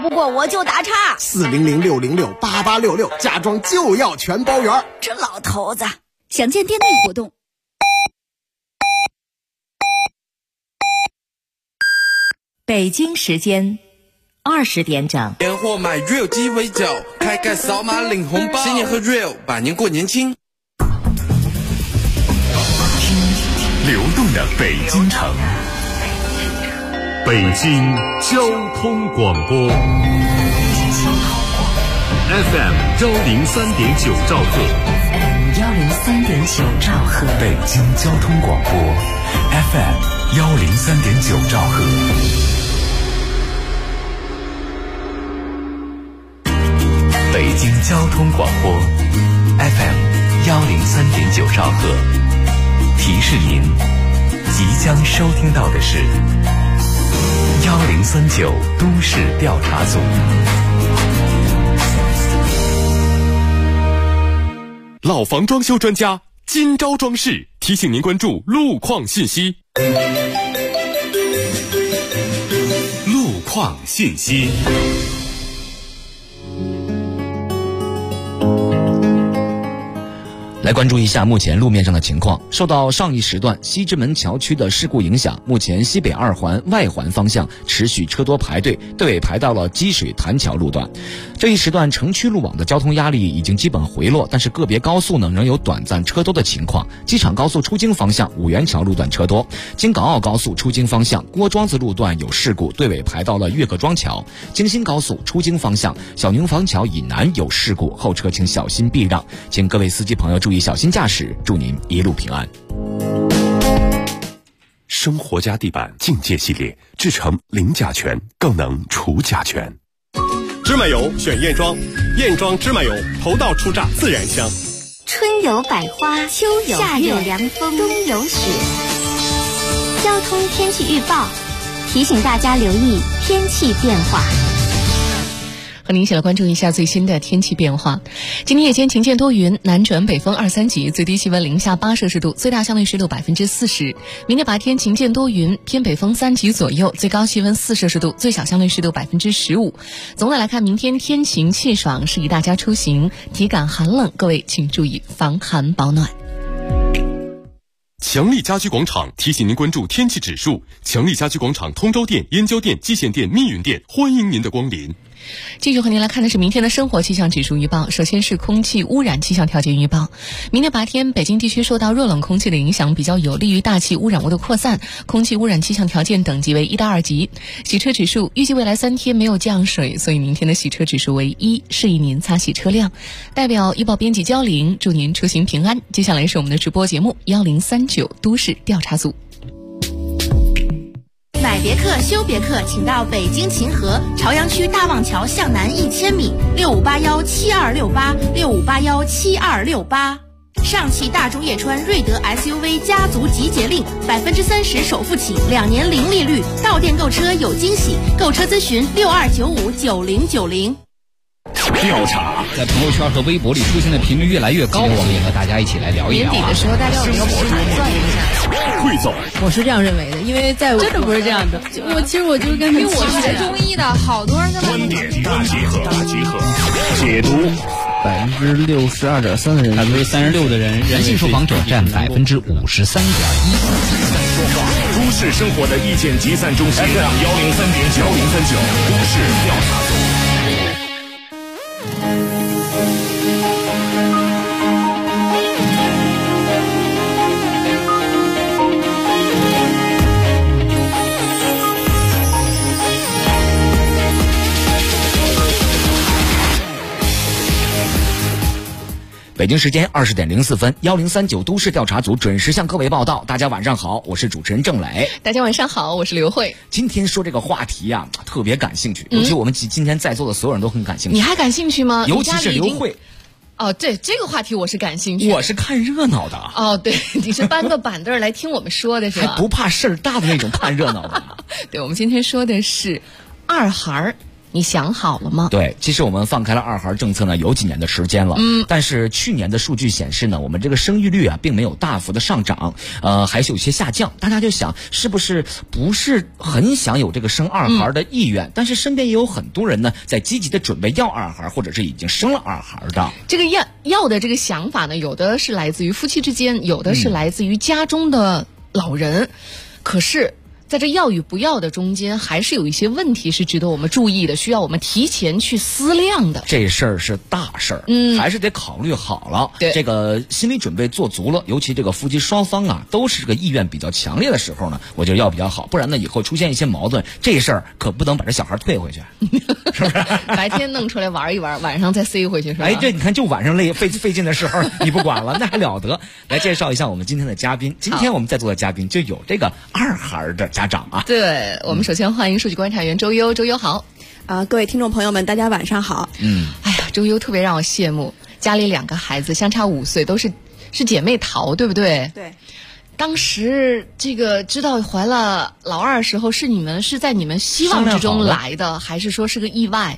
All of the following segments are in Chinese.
不过我就打岔。 400-606-8866，家装就要全包圆。 这老头子，详见店内活动。 北京时间20点整， 年货买 Real 鸡尾酒，开盖扫码领红包，新年和 Real， 百年过年轻。 流动的北京城，北京交通广播 FM 103.9兆赫 103.9兆赫， 北京交通广播 FM 103.9兆赫。北京交通广播 FM 103.9兆赫，提示您即将收听到的是1039都市调查组。 老房装修专家今朝装饰提醒您关注路况信息。 路况信息。 来关注一下目前路面上的情况。受到上一时段西直门桥区的事故影响，目前西北二环外环方向持续车多排队，队尾排到了积水潭桥路段。这一时段城区路网的交通压力已经基本回落，但是个别高速呢仍有短暂车多的情况。机场高速出京方向五元桥路段车多，京港澳高速出京方向郭庄子路段有事故，队尾排到了岳各庄桥。京新高速出京方向小宁房桥以南有事故，后车请小心避让，请各位司机朋友注意小心驾驶，祝您一路平安。 生活家地板境界系列制成零甲醛，更能除甲醛。 芝麻油选燕庄，燕庄芝麻油头道初榨自然香。 春有百花，秋有夏有凉风，冬有雪。交通天气预报提醒大家留意天气变化。 和您一起来关注一下最新的天气变化。今天夜间晴间多云，南转北风2、3级，最低气温零下8摄氏度，最大相对湿度40%。明天白天晴间多云，偏北风3级左右，最高气温4摄氏度，最小相对湿度15%。总的来看，明天天晴气爽，适宜大家出行，体感寒冷，各位请注意防寒保暖。 强力家居广场提醒您关注天气指数。强力家居广场通州店、燕郊店、蓟县店、密云店，欢迎您的光临。 继续和您来看的是明天的生活气象指数预报。首先是空气污染气象条件预报。明天白天北京地区受到热冷空气的影响，比较有利于大气污染物的扩散，空气污染气象条件等级为1到2级。洗车指数预计未来3天没有降水，所以明天的洗车指数为1，适宜您擦洗车辆。代表医报编辑焦玲，祝您出行平安。接下来是我们的直播节目1039都市调查组。 买别克修别克，请到北京秦河朝阳区大望桥向南1000米，65817268，65817268。上汽大众叶川瑞德 SUV 家族集结令，30%首付起，2年零利率，到店购车有惊喜，购车咨询62959090。 调查在朋友圈和微博里出现的频率越来越高，我们也和大家一起来聊一聊。 年底的时候，大家有没有盘算一下？ 汇总， 我是这样认为的，因为在真的不是这样的。 其实我就是跟， 因为我是学中医的，好多人在观点大集合，解读。 62.3%的人 ，36%的人，男性受访者占53.1%。 都市生活的意见集散中心 FM103.9都市调查组。 北京时间20点04分，1039都市调查组准时向各位报道。大家晚上好，我是主持人郑磊。 大家晚上好，我是刘慧。 今天说这个话题呀，特别感兴趣，尤其我们今天在座的所有人都很感兴趣。 你还感兴趣吗？ 尤其是刘慧。 哦，对，这个话题我是感兴趣。 我是看热闹的。 哦，对，你是搬个板凳来听我们说的是吧？ 还不怕事儿大的那种看热闹的。 对，我们今天说的是二孩儿你想好了吗？ 对，其实我们放开了二孩政策呢，有几年的时间了。但是去年的数据显示呢，我们这个生育率啊，并没有大幅的上涨，还是有些下降。大家就想，是不是不是很想有这个生二孩的意愿？但是身边也有很多人呢，在积极的准备要二孩，或者是已经生了二孩的。 这个要的这个想法呢，有的是来自于夫妻之间，有的是来自于家中的老人。可是在这要与不要的中间，还是有一些问题是值得我们注意的，需要我们提前去思量的。 这事儿是大事儿，还是得考虑好了。 对， 这个心理准备做足了，尤其这个夫妻双方啊，都是个意愿比较强烈的时候呢，我觉得要比较好。不然呢，以后出现一些矛盾，这事儿可不能把这小孩退回去，是不是？ 白天弄出来玩一玩，晚上再塞回去，是吧？ 哎，对，你看，就晚上费劲的时候，你不管了，那还了得？来介绍一下我们今天的嘉宾。今天我们在座的嘉宾就有这个二孩的家长啊。 对，我们首先欢迎数据观察员周优，周优好。 各位听众朋友们，大家晚上好。 哎呀，周优特别让我羡慕，家里2个孩子相差5岁，都是姐妹淘，对不对？ 对。 当时这个知道怀了老二的时候，是在你们希望之中来的，还是说是个意外？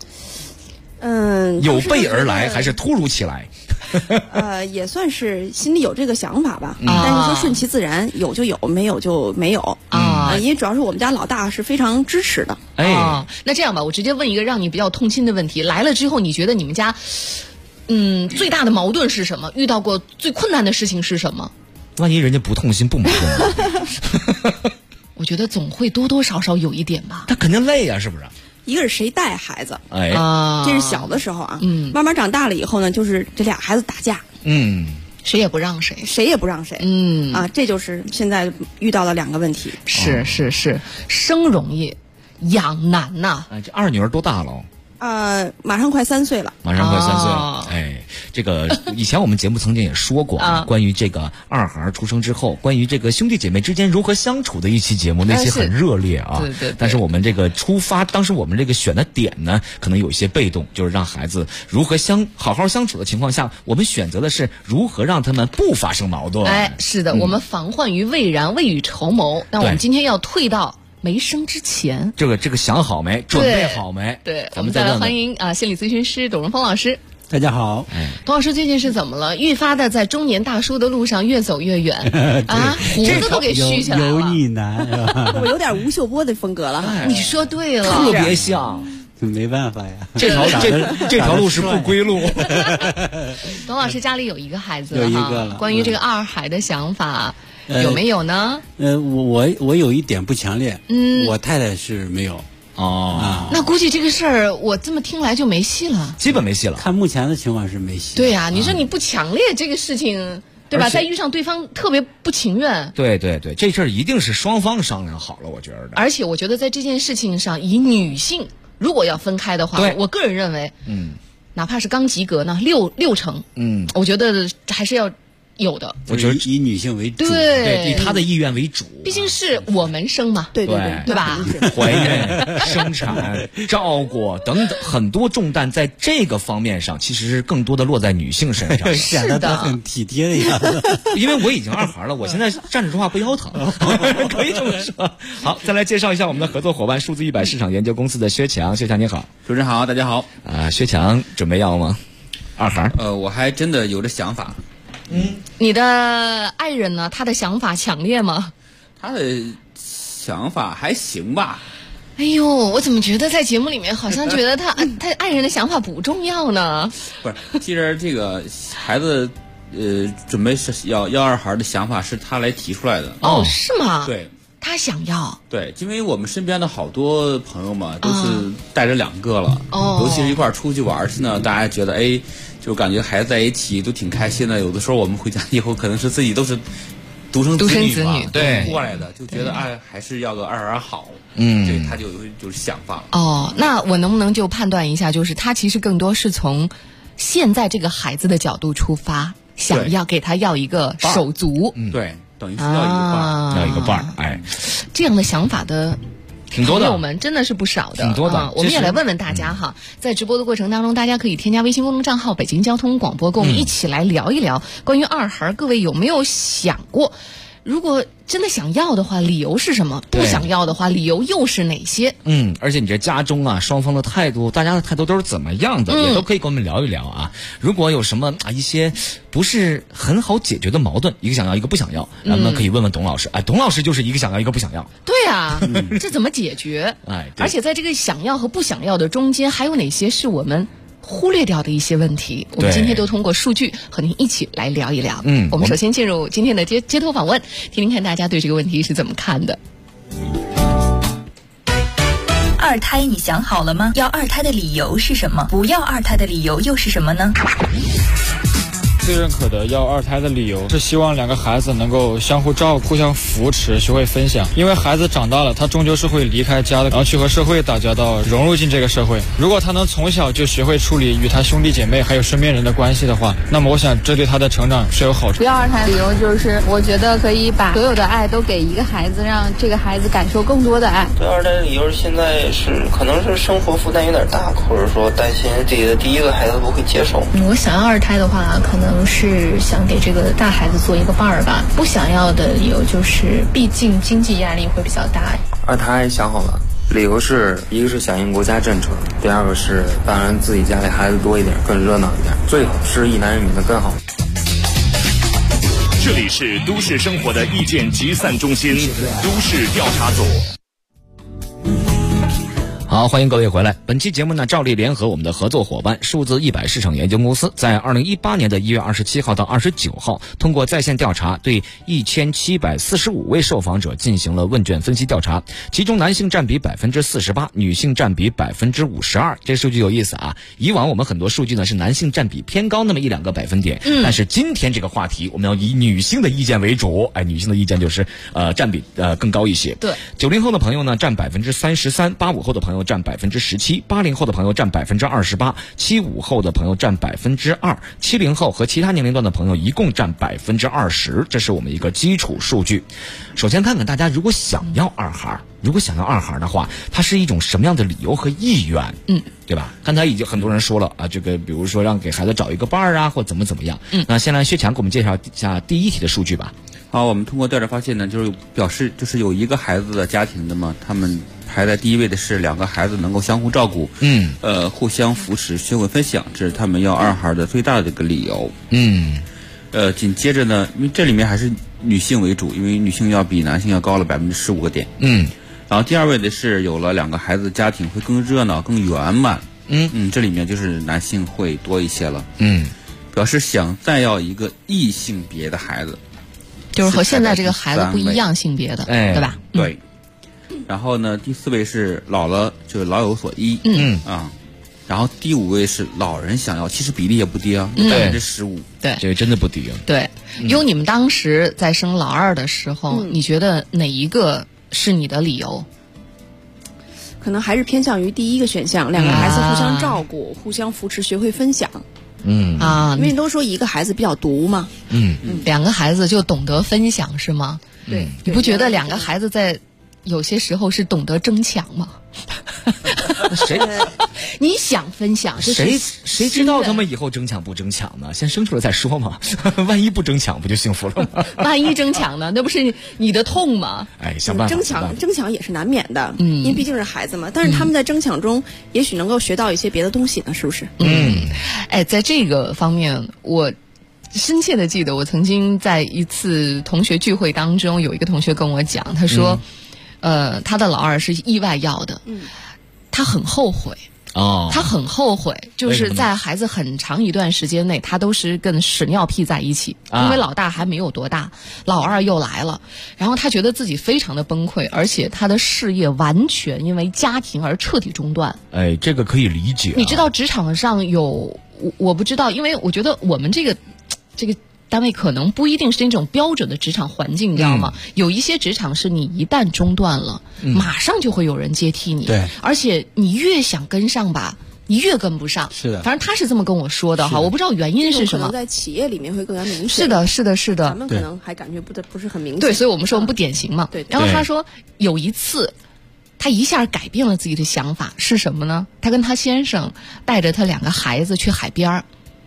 有备而来，还是突如其来？ 也算是心里有这个想法吧，但是说顺其自然，有就有，没有就没有啊。因为主要是我们家老大是非常支持的。 那这样吧，我直接问一个让你比较痛心的问题：来了之后，你觉得你们家最大的矛盾是什么？遇到过最困难的事情是什么？ 万一人家不痛心不矛盾呢？ 我觉得总会多多少少有一点吧。 他肯定累呀，是不是？ 一个是谁带孩子， 这是小的时候啊，慢慢长大了以后呢，就是这俩孩子打架， 谁也不让谁， 谁也不让谁，这就是现在遇到的2个问题。 是，生容易，养难呐。 这二女儿多大了？ 马上快3岁了。 马上快3岁了。这个以前我们节目曾经也说过关于这个二孩出生之后，关于这个兄弟姐妹之间如何相处的一期节目，那期很热烈啊。 对。 但是我们这个当时我们这个选的点呢，可能有一些被动，就是让孩子如何好好相处的情况下，我们选择的是如何让他们不发生矛盾。 是的，我们防患于未然，未雨绸缪。那我们今天要退到没生之前， 这个想好没？准备好没？ 对，我们再来欢迎心理咨询师董荣峰老师。 大家好。 董老师最近是怎么了？愈发的在中年大叔的路上越走越远胡子都给蓄起来了。 油腻男， 我有点吴秀波的风格了。 你说对了， 特别像。 没办法呀， 这条路是不归路。 董老师家里有1个孩子了， 有1个了。 关于这个二孩的想法有没有呢？ 我有一点不强烈，我太太是没有。 那估计这个事儿我这么听来就没戏了， 基本没戏了。 看目前的情况是没戏。 对呀，你说你不强烈这个事情，对吧？再遇上对方特别不情愿， 对，这事儿一定是双方商量好了，我觉得。 而且我觉得在这件事情上，以女性如果要分开的话，我个人认为，哪怕是刚及格呢，6成，我觉得还是要有的。 我觉得以女性为主， 对， 以她的意愿为主。 毕竟是我们生嘛， 对吧？ 怀孕、生产、照顾等等很多重担，在这个方面上，其实是更多的落在女性身上。 显得她很体贴的样子。 因为我已经二孩了，我现在站着说话不腰疼，可以这么说。好，再来介绍一下我们的合作伙伴数字100市场研究公司的薛强。薛强你好。 主持人好，大家好。 薛强准备要吗？二孩？ 我还真的有这想法。 你的爱人呢？他的想法强烈吗？ 他的想法还行吧。 哎呦，我怎么觉得在节目里面好像觉得他爱人的想法不重要呢？ 不是，其实这个孩子准备是要二孩的想法是他来提出来的。 是吗？ 对， 他想要。 对，因为我们身边的好多朋友嘛，都是带着2个了，尤其是一块儿出去玩去呢，大家觉得就感觉孩子在一起都挺开心的。有的时候我们回家以后，可能是自己都是独生子女对过来的，就觉得还是要个二孩好。这他就是想法了。 那我能不能就判断一下，就是他其实更多是从现在这个孩子的角度出发，想要给他要一个手足。 对，等于是要一个伴儿。 这样的想法的挺多的， 朋友们真的是不少的， 挺多的。 我们也来问问大家哈，在直播的过程当中，大家可以添加微信公众账号北京交通广播，跟我们一起来聊一聊关于二孩，各位有没有想过如果真的想要的话，理由是什么？不想要的话，理由又是哪些？ 而且你这家中啊，双方的态度，大家的态度都是怎么样的，也都可以跟我们聊一聊啊。如果有什么一些不是很好解决的矛盾，一个想要，一个不想要，咱们可以问问董老师。董老师就是一个想要，一个不想要。 对啊，这怎么解决？而且在这个想要和不想要的中间，还有哪些是我们忽略掉的一些问题？我们今天都通过数据和您一起来聊一聊。我们首先进入今天的街头访问，听听看大家对这个问题是怎么看的。 二胎你想好了吗？要二胎的理由是什么？不要二胎的理由又是什么呢？ 最认可的要二胎的理由是希望两个孩子能够相互照顾、互相扶持，学会分享。因为孩子长大了，他终究是会离开家的，然后去和社会打交道，融入进这个社会。如果他能从小就学会处理与他兄弟姐妹还有身边人的关系的话，那么我想这对他的成长是有好处。 不要二胎的理由就是我觉得可以把所有的爱都给一个孩子，让这个孩子感受更多的爱。 对二胎的理由是现在是可能是生活负担有点大，或者说担心自己的第一个孩子不会接受。 我想要二胎的话，可能是想给这个大孩子做一个伴儿吧。不想要的理由就是毕竟经济压力会比较大。 二胎想好了，理由是一个是响应国家政策，第二个是当然自己家里孩子多一点更热闹一点，最好是一男一女的更好。 这里是都市生活的意见集散中心，都市调查组。 好，欢迎各位回来。本期节目呢，照例联合我们的合作伙伴数字100市场研究公司，在2018年的1月27号到29号，通过在线调查，对1745位受访者进行了问卷分析调查，其中男性占比48%，女性占比52%。这数据有意思啊！以往我们很多数据呢是男性占比偏高那么1-2个百分点，但是今天这个话题我们要以女性的意见为主。女性的意见就是占比更高一些。 对 ，90后的朋友呢占33%，85后的朋友占17%，80后的朋友占28%，75后的朋友占2%，70后和其他年龄段的朋友一共占20%，这是我们一个基础数据。首先看看大家如果想要二孩的话，它是一种什么样的理由和意愿？对吧？刚才已经很多人说了啊，这个比如说让给孩子找一个伴儿啊，或怎么样。那先来薛强给我们介绍一下第一题的数据吧。 好，我们通过调查发现呢，就是表示就是有一个孩子的家庭的嘛，他们排在第一位的是两个孩子能够相互照顾，互相扶持，学会分享，这是他们要二孩的最大的这个理由。紧接着呢，因为这里面还是女性为主，因为女性要比男性要高了15个点。然后第二位的是有了两个孩子的家庭会更热闹、更圆满。这里面就是男性会多一些了。表示想再要一个异性别的孩子， 就是和现在这个孩子不一样性别的，对吧？ 对。然后呢，第4位是老了就是老有所依。然后第5位是老人想要，其实比例也不低啊，15%。 对， 这个真的不低啊。 对，用你们当时在生老二的时候，你觉得哪一个是你的理由？ 可能还是偏向于第一个选项，两个孩子互相照顾、互相扶持，学会分享。因为都说一个孩子比较独嘛。 两个孩子就懂得分享是吗？ 对， 你不觉得两个孩子在有些时候是懂得争抢吗？你想分享， 谁知道他们以后争抢不争抢呢？先生出来再说嘛。万一不争抢，不就幸福了吗？ 万一争抢呢？那不是你的痛吗？ 想办法。 争抢也是难免的，因为毕竟是孩子嘛。但是他们在争抢中，也许能够学到一些别的东西呢，是不是？ 在这个方面，我深切的记得，我曾经在一次同学聚会当中，有一个同学跟我讲，他说，他的老二是意外要的，他很后悔。他很后悔，就是在孩子很长一段时间内，他都是跟屎尿屁在一起，因为老大还没有多大，老二又来了，然后他觉得自己非常的崩溃，而且他的事业完全因为家庭而彻底中断。 这个可以理解。 你知道职场上有，我不知道，因为我觉得我们这个单位可能不一定是那种标准的职场环境，你知道吗？有一些职场是你一旦中断了，马上就会有人接替你。 对， 而且你越想跟上吧，你越跟不上。 是的， 反正他是这么跟我说的哈，我不知道原因是什么。 可能在企业里面会更加明显。 是的。 咱们可能还感觉不是很明显。 对，所以我们说我们不典型嘛。 对。 然后他说有一次，他一下改变了自己的想法，是什么呢？他跟他先生带着他2个孩子去海边儿。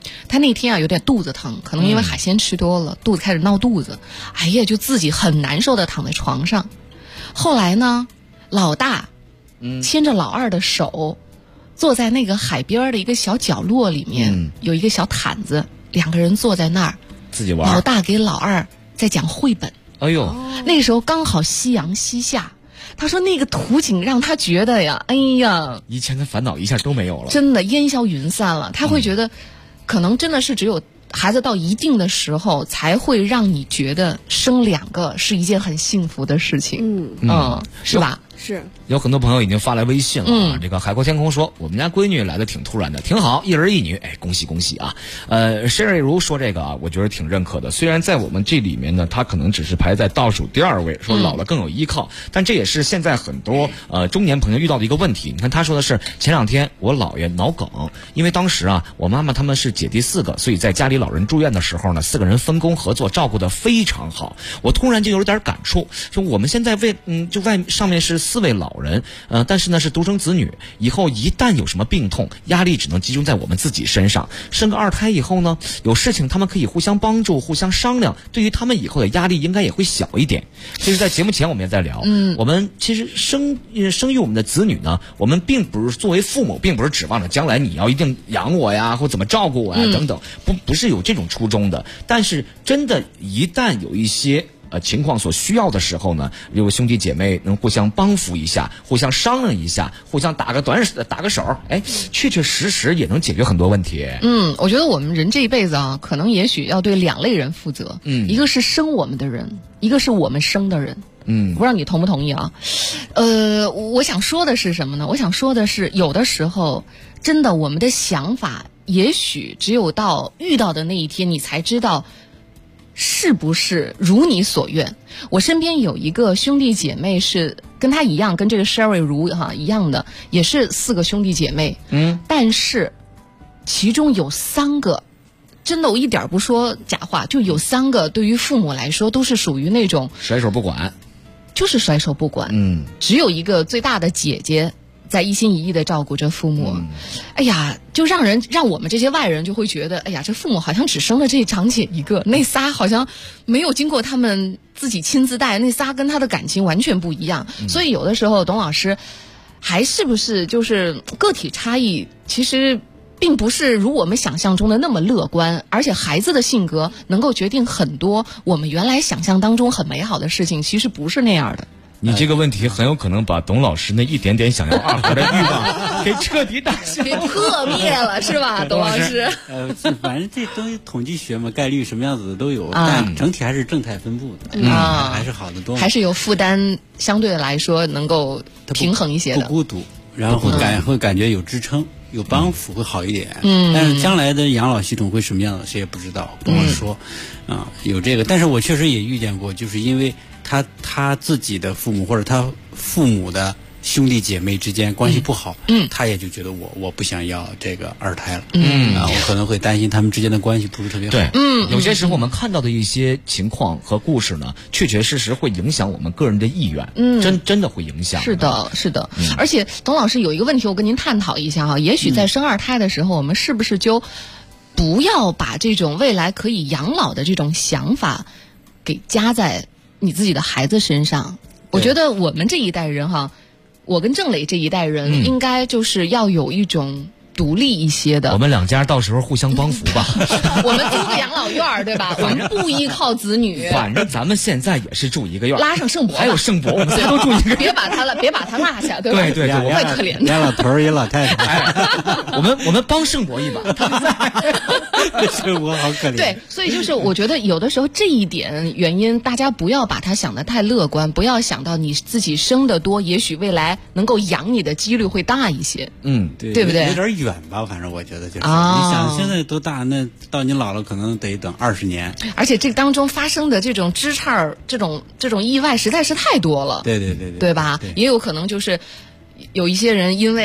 他那天啊有点肚子疼，可能因为海鲜吃多了，肚子开始闹肚子，哎呀，就自己很难受的躺在床上。后来呢，老大牵着老二的手，坐在那个海边的一个小角落里面，有一个小毯子，两个人坐在那儿自己玩。 老大给老二在讲绘本。 哎呦， 那个时候刚好夕阳西下，他说那个图景让他觉得呀，哎呀， 以前的烦恼一下都没有了， 真的烟消云散了。他会觉得，可能真的是只有孩子到一定的时候，才会让你觉得生2个是一件很幸福的事情。是吧？ 是。 有很多朋友已经发来微信了啊。这个海阔天空说，我们家闺女来的挺突然的，挺好，一儿一女，哎，恭喜恭喜啊。Sherry 如说这个啊，我觉得挺认可的。虽然在我们这里面呢，她可能只是排在倒数第2位，说老了更有依靠，但这也是现在很多中年朋友遇到的一个问题。你看他说的是，前2天我姥爷脑梗，因为当时啊，我妈妈他们是姐弟4个，所以在家里老人住院的时候呢，4个人分工合作，照顾得非常好。我突然就有点感触，说我们现在就上面是4位老人，但是呢是独生子女，以后一旦有什么病痛，压力只能集中在我们自己身上。生个2胎以后呢，有事情他们可以互相帮助，互相商量，对于他们以后的压力应该也会小一点。其实在节目前我们也在聊，我们其实生育我们的子女呢，我们并不是作为父母，并不是指望着将来你要一定养我呀，或怎么照顾我呀等等，不是有这种初衷的。但是真的一旦有一些情况所需要的时候呢，有兄弟姐妹能互相帮扶一下，互相商量一下，互相打个手，哎，确确实实也能解决很多问题。 我觉得我们人这一辈子啊，可能也许要对2类人负责。一个是生我们的人，一个是我们生的人。不知道你同不同意啊？我想说的是什么呢？我想说的是，有的时候真的我们的想法，也许只有到遇到的那一天，你才知道是不是如你所愿。我身边有一个兄弟姐妹是跟他一样，跟这个 Sherry 如一样的，也是4个兄弟姐妹。但是其中有3个，真的我一点不说假话，就有3个对于父母来说都是属于那种甩手不管， 就是甩手不管。只有一个最大的姐姐在一心一意的照顾着父母。哎呀，就让我们这些外人就会觉得，哎呀，这父母好像只生了这长姐一个，那仨好像没有经过他们自己亲自带，那仨跟他的感情完全不一样。所以有的时候董老师还是不是就是个体差异，其实并不是如我们想象中的那么乐观，而且孩子的性格能够决定很多我们原来想象当中很美好的事情，其实不是那样的。 你这个问题很有可能把董老师那一点点想要2孩的欲望给彻底打消， 给破灭了，是吧，董老师？ 反正这东西统计学嘛，概率什么样子的都有，但整体还是正态分布的，还是好的多， 还是有负担，相对来说能够平衡一些的， 不孤独，然后会感觉有支撑。有帮扶会好一点，但是将来的养老系统会什么样的，谁也不知道，不好说。有这个，但是我确实也遇见过，就是因为他自己的父母或者他父母的兄弟姐妹之间关系不好，他也就觉得我不想要这个2胎了，我可能会担心他们之间的关系不是特别好。 对，有些时候我们看到的一些情况和故事呢，确确实实会影响我们个人的意愿，真的会影响。 是的，是的。而且董老师有一个问题，我跟您探讨一下哈，也许在生2胎的时候，我们是不是就不要把这种未来可以养老的这种想法给加在你自己的孩子身上？我觉得我们这一代人哈。我跟郑磊这一代人应该就是要有一种独立一些的。 我们2家到时候互相帮扶吧。 我们租个养老院，对吧？我们不依靠子女。 反正咱们现在也是住一个院， 拉上盛博， 还有盛博，我们仨都住一个院。 别把他落下，对吧？ 对， 太可怜了。 俩老头一老太太， 我们帮盛博一把。 盛博好可怜。 对，所以就是我觉得有的时候这一点原因，大家不要把它想得太乐观，不要想到你自己生得多，也许未来能够养你的几率会大一些。对不对？ 有点远吧，反正我觉得就是，你想现在多大，那到你老了可能得等20年。 而且这当中发生的这种枝杈，这种意外实在是太多了。 对， 对吧？也有可能就是有一些人因为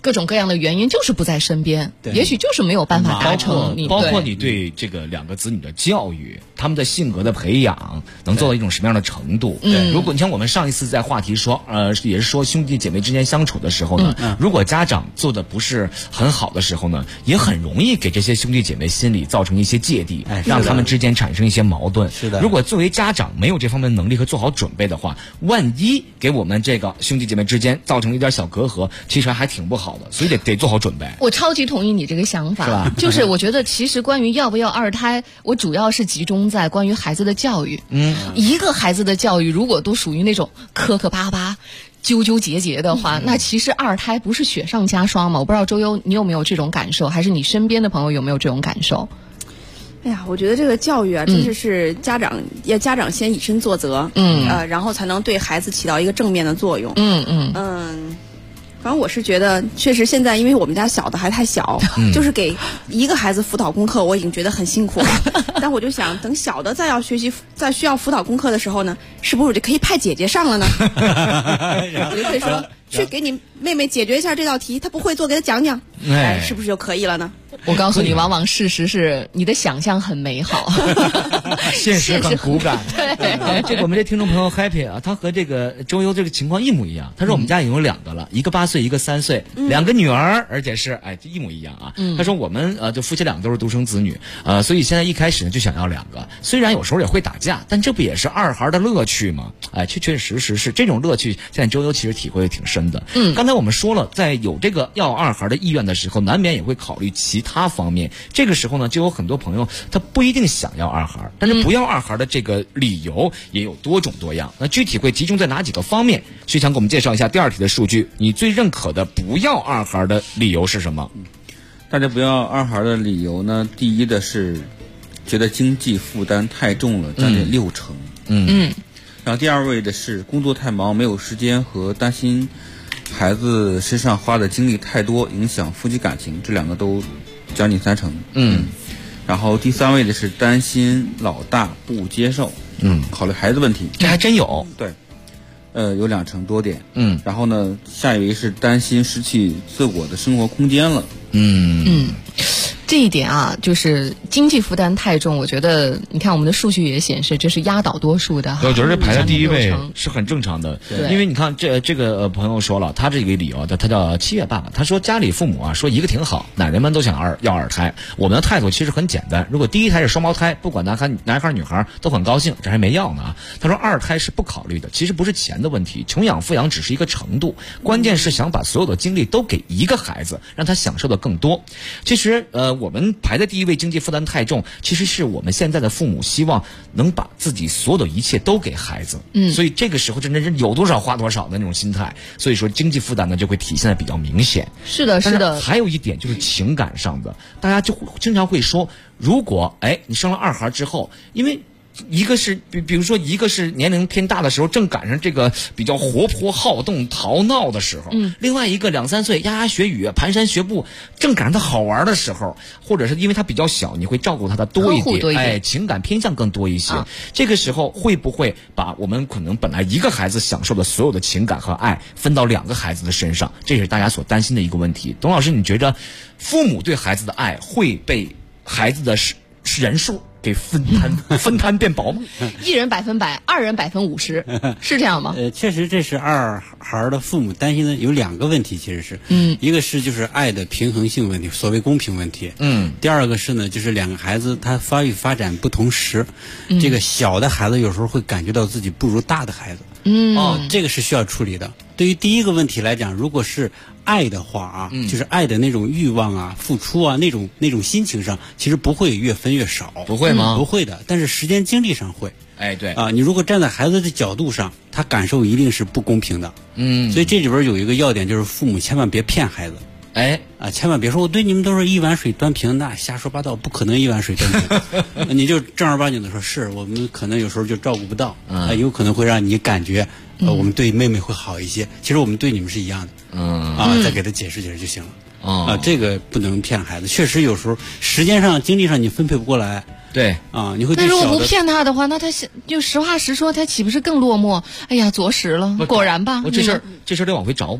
各种各样的原因就是不在身边，也许就是没有办法达成。 包括你对这个两个子女的教育，他们的性格的培养能做到一种什么样的程度？如果你像我们上一次在话题说，也是说兄弟姐妹之间相处的时候呢，如果家长做的不是很好的时候呢，也很容易给这些兄弟姐妹心里造成一些芥蒂，让他们之间产生一些矛盾。 是的。 如果作为家长没有这方面的能力和做好准备的话，万一给我们这个兄弟姐妹之间造成一点小隔阂，其实还挺不好的，所以得做好准备。 我超级同意你这个想法， 是吧？ 就是我觉得其实关于要不要二胎，我主要是集中在关于孩子的教育。一个孩子的教育如果都属于那种磕磕巴巴、纠纠结结的话，那其实二胎不是雪上加霜吗？我不知道周优你有没有这种感受，还是你身边的朋友有没有这种感受？ 哎呀，我觉得这个教育啊，真是家长先以身作则，然后才能对孩子起到一个正面的作用。反正我是觉得，确实现在因为我们家小的还太小，就是给一个孩子辅导功课，我已经觉得很辛苦了。但我就想，等小的再需要辅导功课的时候呢，是不是我就可以派姐姐上了呢？我就可以说，去给你妹妹解决一下这道题，她不会做，给她讲讲，是不是就可以了呢？ 我告诉你，往往事实是你的想象很美好， 现实很骨感。 对， 这个我们这听众朋友 Happy 啊，他和这个周优这个情况一模一样。他说我们家已经有2个了，一个8岁，一个3岁，2个女儿，而且是一模一样啊。他说我们就夫妻2个都是独生子女，所以现在一开始呢就想要2个，虽然有时候也会打架，但这不也是二孩的乐趣吗？确确实实是这种乐趣。现在周优其实体会的挺深的。刚才我们说了，在有这个要二孩的意愿的时候，难免也会考虑其他方面。这个时候呢，就有很多朋友他不一定想要二孩，但是不要二孩的这个理由也有多种多样。那具体会集中在哪几个方面？徐强给我们介绍一下第2题的数据，你最认可的不要二孩的理由是什么？ 大家不要二孩的理由呢，第一的是觉得经济负担太重了，将近60%。然后第2位的是工作太忙，没有时间和担心孩子身上花的精力太多，影响夫妻感情，这2个都将近30%。然后第3位的是担心老大不接受，考虑孩子问题， 这还真有。 对，有2%多点。然后呢，下一位是担心失去自我的生活空间了。 这一点啊，就是经济负担太重，我觉得你看我们的数据也显示，这是压倒多数的。 我觉得这排在第1位是很正常的，因为你看这个朋友说了，他这个理由，他叫7月爸爸，他说家里父母啊说一个挺好，奶奶们都想要二胎，我们的态度其实很简单，如果第1胎是双胞胎，不管男孩女孩都很高兴，这还没要呢啊。他说2胎是不考虑的，其实不是钱的问题，穷养富养只是一个程度，关键是想把所有的精力都给一个孩子，让他享受的更多。其实我们排在第1位，经济负担太重，其实是我们现在的父母希望能把自己所有的一切都给孩子，所以这个时候真是有多少花多少的那种心态，所以说经济负担呢就会体现的比较明显。 是的，是的。 还有一点就是情感上的，大家就经常会说，如果你生了2孩之后，因为一个是比如说一个是年龄偏大的时候，正赶上这个比较活泼好动淘闹的时候，另外一个2、3岁牙牙学语蹒跚学步，正赶上他好玩的时候，或者是因为他比较小，你会照顾他的多一点，情感偏向更多一些。这个时候会不会把我们可能本来一个孩子享受的所有的情感和爱分到2个孩子的身上？这是大家所担心的一个问题。董老师，你觉得父母对孩子的爱会被孩子的人数给分摊变薄吗 ？1人100%，2人50%，是这样吗？ 确实这是2孩的父母担心的有2个问题，其实是，一个是就是爱的平衡性问题，所谓公平问题，第2个是呢，就是2个孩子他发育发展不同时，这个小的孩子有时候会感觉到自己不如大的孩子，这个是需要处理的。对于第1个问题来讲，如果是爱的话啊，就是爱的那种欲望啊、付出啊、那种心情上，其实不会越分越少。 不会吗？ 不会的，但是时间精力上会。 对啊，你如果站在孩子的角度上，他感受一定是不公平的。所以这里边有一个要点，就是父母千万别骗孩子。千万别说我对你们都是一碗水端平，那瞎说八道，不可能一碗水端平。你就正儿八经的说，是我们可能有时候就照顾不到，有可能会让你感觉我们对妹妹会好一些，其实我们对你们是一样的。再给他解释解释就行了。这个不能骗孩子，确实有时候时间上、精力上你分配不过来。 对你会。 那如果不骗他的话，那他就实话实说，他岂不是更落寞？哎呀，着实了，果然吧。 这事儿得往回找吧。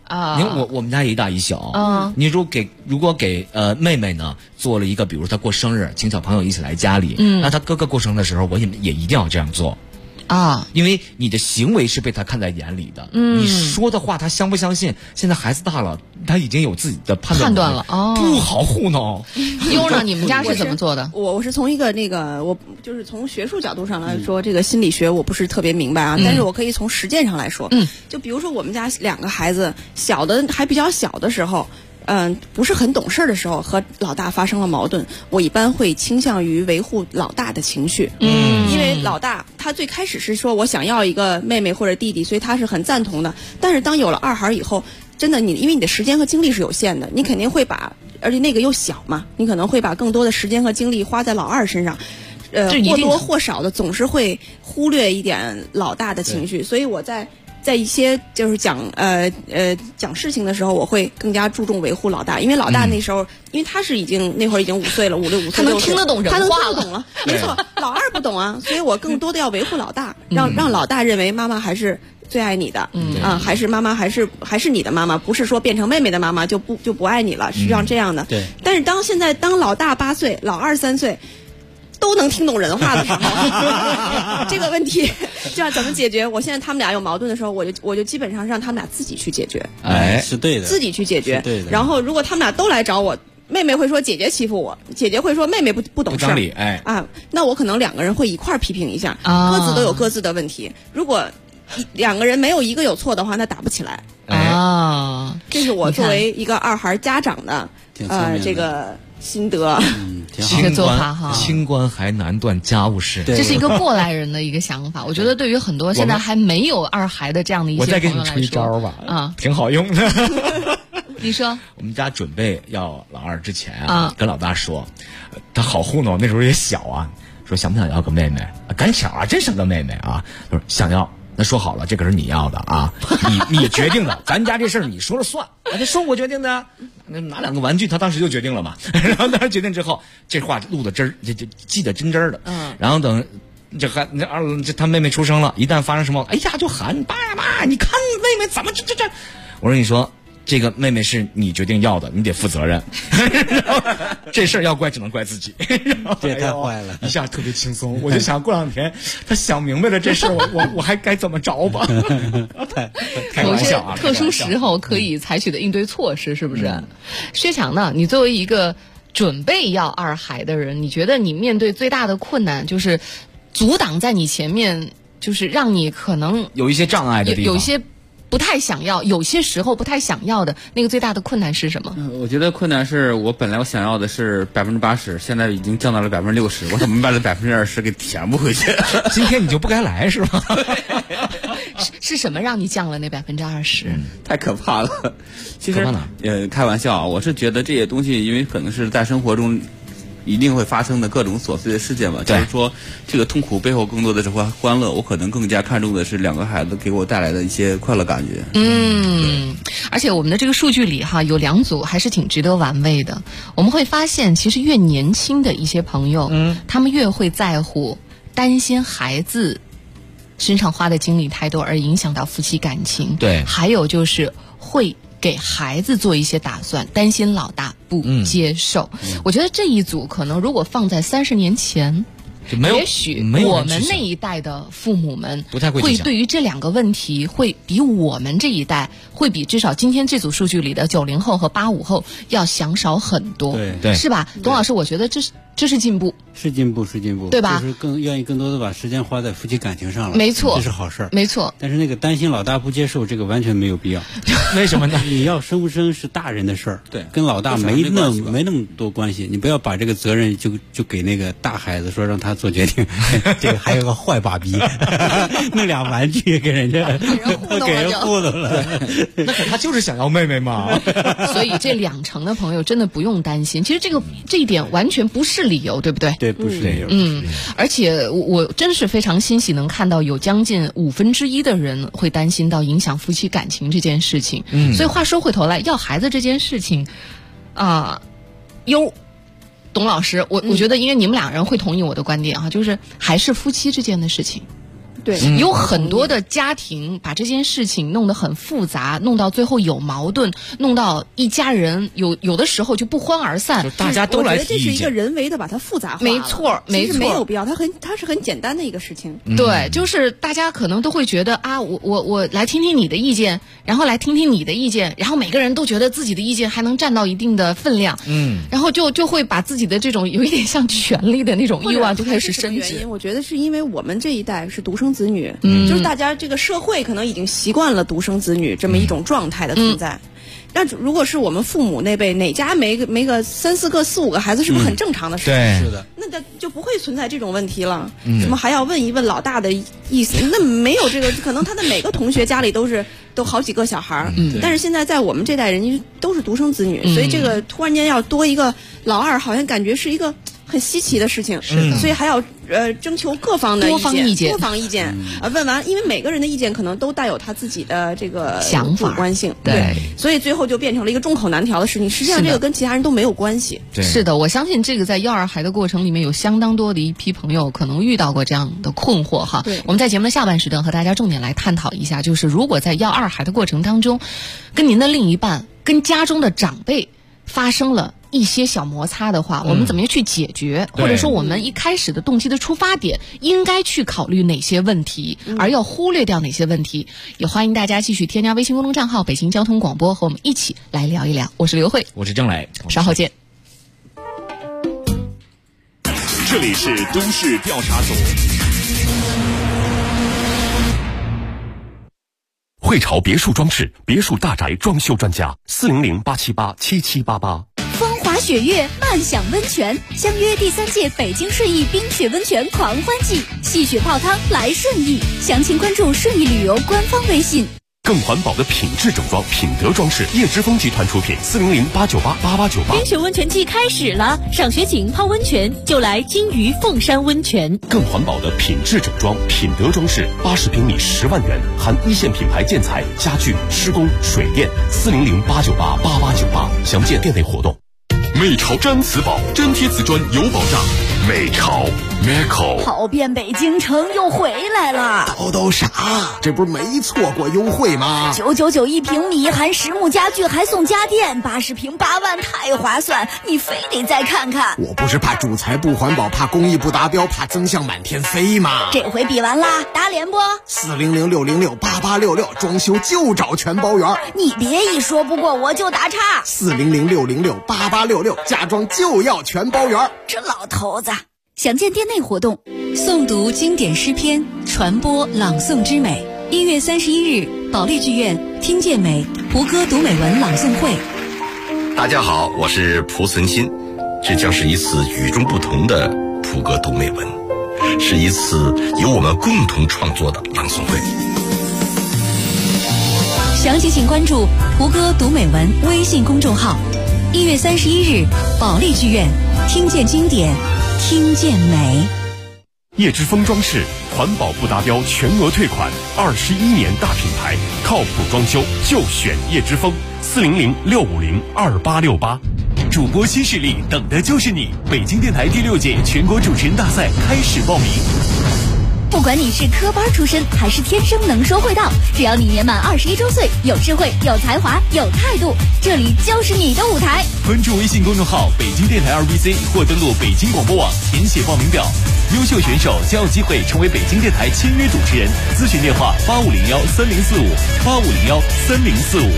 啊。你看我们家一大一小，你如果给妹妹呢做了一个，比如她过生日，请小朋友一起来家里，那她哥哥过生日的时候，我也一定要这样做。啊，因为你的行为是被他看在眼里的，你说的话他相不相信？现在孩子大了，他已经有自己的判断了，不好糊弄。 优呢，你们家是怎么做的？ 我是从一个我就是从学术角度上来说，这个心理学我不是特别明白啊，但是我可以从实践上来说，就比如说我们家2个孩子，小的还比较小的时候。不是很懂事的时候，和老大发生了矛盾，我一般会倾向于维护老大的情绪。因为老大他最开始是说我想要一个妹妹或者弟弟，所以他是很赞同的。但是当有了2孩以后，真的因为你的时间和精力是有限的，你肯定会而且那个又小嘛，你可能会把更多的时间和精力花在老2身上。或多或少的总是会忽略一点老大的情绪，所以我在一些就是讲事情的时候，我会更加注重维护老大，因为老大那时候，因为他是那会儿已经5岁了，5、6、5岁， 他能听得懂人话了， 他能听得懂了，没错，老2不懂啊，所以我更多的要维护老大，让老大认为妈妈还是最爱你的，还是妈妈还是你的妈妈，不是说变成妹妹的妈妈就不爱你了，是这样的。 对。 但是现在老大8岁，老2 3岁。都能听懂人话的时候，这个问题就要怎么解决？我现在他们俩有矛盾的时候，我就基本上让他们俩自己去解决。 是对的， 自己去解决。 对的。 然后如果他们俩都来找我，妹妹会说姐姐欺负我，姐姐会说妹妹不懂事。 不讲理， 那我可能2个人会一块儿批评一下，各自都有各自的问题。如果2个人没有一个有错的话，那打不起来。这是我作为一个2孩家长的这个心得。 清官还难断家务事， 这是一个过来人的一个想法。我觉得对于很多现在还没有2孩的这样的一些朋友来说， 我再给你出一招吧，挺好用的。 你说， 我们家准备要老2之前跟老大说，他好糊弄，那时候也小啊，说想不想要个妹妹？赶巧啊，真生个妹妹啊，他说想要。那说好了，这可是你要的啊，你决定的，咱家这事儿你说了算，这说我决定的，拿2个玩具，他当时就决定了嘛。然后当时决定之后，这话录的真就记得真的。然后等他妹妹出生了，一旦发生什么，哎呀就喊爸呀妈，你看妹妹怎么这，我说你说。这个妹妹是你决定要的，你得负责任。这事儿要怪只能怪自己。 这太坏了， 一下特别轻松。我就想过2天他想明白了这事儿，我还该怎么着吧？开玩笑啊！ 特殊时候可以采取的应对措施是不是？薛强呢？你作为一个准备要2孩的人，你觉得你面对最大的困难就是阻挡在你前面，就是让你可能有一些障碍的地方， 有一些。不太想要，有些时候不太想要的那个最大的困难是什么？ 我觉得困难是我本来我想要的是80%，现在已经降到了60%，我怎么把这20%给填不回去？ 今天你就不该来是吗？ 是什么让你降了那20%？ 太可怕了。其实开玩笑啊，我是觉得这些东西，因为可能是在生活中。一定会发生的各种琐碎的事件吧，就是说这个痛苦背后更多的是欢乐，我可能更加看重的是2个孩子给我带来的一些快乐感觉。 而且我们的这个数据里有2组还是挺值得玩味的。我们会发现其实越年轻的一些朋友，他们越会在乎担心孩子身上花的精力太多而影响到夫妻感情。 对， 还有就是会给孩子做一些打算，担心老大不接受。我觉得这一组可能如果放在30年前，也许我们那一代的父母们会对于这2个问题会比我们这一代，会比至少今天这组数据里的90后和85后要想少很多， 对， 是吧？董老师，我觉得这是进步， 是进步， 对吧？ 就是更愿意更多的把时间花在夫妻感情上了， 没错， 这是好事儿， 没错。 但是那个担心老大不接受，这个完全没有必要。 为什么呢？ 你要生不生是大人的事儿， 对， 跟老大没那么多关系。你不要把这个责任就给那个大孩子，说让他做决定。这个还有个坏爸比，弄俩玩具给人家给人糊弄了。 那可他就是想要妹妹嘛。 所以这20%的朋友真的不用担心。其实这一点完全不是理由，对不对？ 对，不是理由。 而且我真是非常欣喜能看到有将近1/5的人会担心到影响夫妻感情这件事情。所以话说回头来，要孩子这件事情董老师，我觉得因为你们2人会同意我的观点就是还是夫妻之间的事情。 对， 有很多的家庭把这件事情弄得很复杂，弄到最后有矛盾，弄到一家人有的时候就不欢而散。 大家都来提意见， 我觉得这是一个人为的把它复杂化了。 没错， 其实没有必要，它是很简单的一个事情。 对，就是大家可能都会觉得啊，我来听听你的意见，然后来听听你的意见，然后每个人都觉得自己的意见还能占到一定的分量，然后就会把自己的这种有一点像权力的那种欲望就开始升值。 我觉得是因为我们这一代是独生子女，就是大家这个社会可能已经习惯了独生子女这么一种状态的存在。但如果是我们父母那辈，哪家没个3、4个、4、5个孩子，是不是很正常的事情？ 对， 是的。 那就不会存在这种问题了。怎么还要问一问老大的意思？那没有这个，可能他的每个同学家里都好几个小孩儿。但是现在在我们这代人都是独生子女，所以这个突然间要多一个老二，好像感觉是一个很稀奇的事情。所以还要征求各方的多方意见。问完，因为每个人的意见可能都带有他自己的这个想法、 主观性， 对， 所以最后就变成了一个众口难调的事情。实际上，这个跟其他人都没有关系。 是的，我相信这个在要二孩的过程里面，有相当多的一批朋友可能遇到过这样的困惑哈。我们在节目的下半时段和大家重点来探讨一下，就是如果在要二孩的过程当中，跟您的另一半、跟家中的长辈发生了一些小摩擦的话，我们怎么样去解决？或者说我们一开始的动机的出发点应该去考虑哪些问题，而要忽略掉哪些问题？也欢迎大家继续添加微信公众账号北京交通广播和我们一起来聊一聊。我是刘慧， 我是郑磊， 稍后见。 这里是都市调查组。 汇潮别墅装饰别墅大宅装修专家，400-878-7788。 风华雪月，漫享温泉，相约第3届北京顺义冰雪温泉狂欢季，戏雪泡汤来顺义，详情关注顺义旅游官方微信。 更环保的品质整装，品德装饰，叶之峰集团出品，400-898-8898。 冰雪温泉季开始了，赏雪景泡温泉就来金鱼凤山温泉。 更环保的品质整装，品德装饰，80平米10万元，含一线品牌建材、家具、施工、水电，400-898-8898。详见店内活动。美潮毡瓷宝，粘贴瓷砖有保障。美潮 Meco 跑遍北京城又回来了。 叨啥？这不是没错过优惠吗 ？999一平米，含实木家具还送家电，80平8万，太划算！你非得再看看。 我不是怕主材不环保，怕工艺不达标，怕增项满天飞吗？ 这回比完啦，打脸不 ？400-606-8866，装修就找全包圆。 你别一说不过我就打岔。 400-606-8866，家装就要全包圆。 这老头子。详见店内活动，诵读经典诗篇，传播朗诵之美。1月31日，保利剧院听见美蒲歌读美文朗诵会。 大家好，我是蒲存昕，这将是一次与众不同的蒲歌读美文，是一次由我们共同创作的朗诵会。 详情请关注蒲歌读美文微信公众号。1月31日，保利剧院听见经典。听见美， 叶之峰装饰环保不达标全额退款，21年大品牌，靠谱装修就选叶之峰，400-650-2868。 主播新势力，等的就是你！北京电台第6届全国主持人大赛开始报名。 不管你是科班出身还是天生能说会道，只要你年满21周岁，有智慧、有才华、有态度，这里就是你的舞台。 关注微信公众号北京电台2BC 或登录北京广播网填写报名表，优秀选手将有机会成为北京电台签约主持人。咨询电话8501-3045，8501-3045。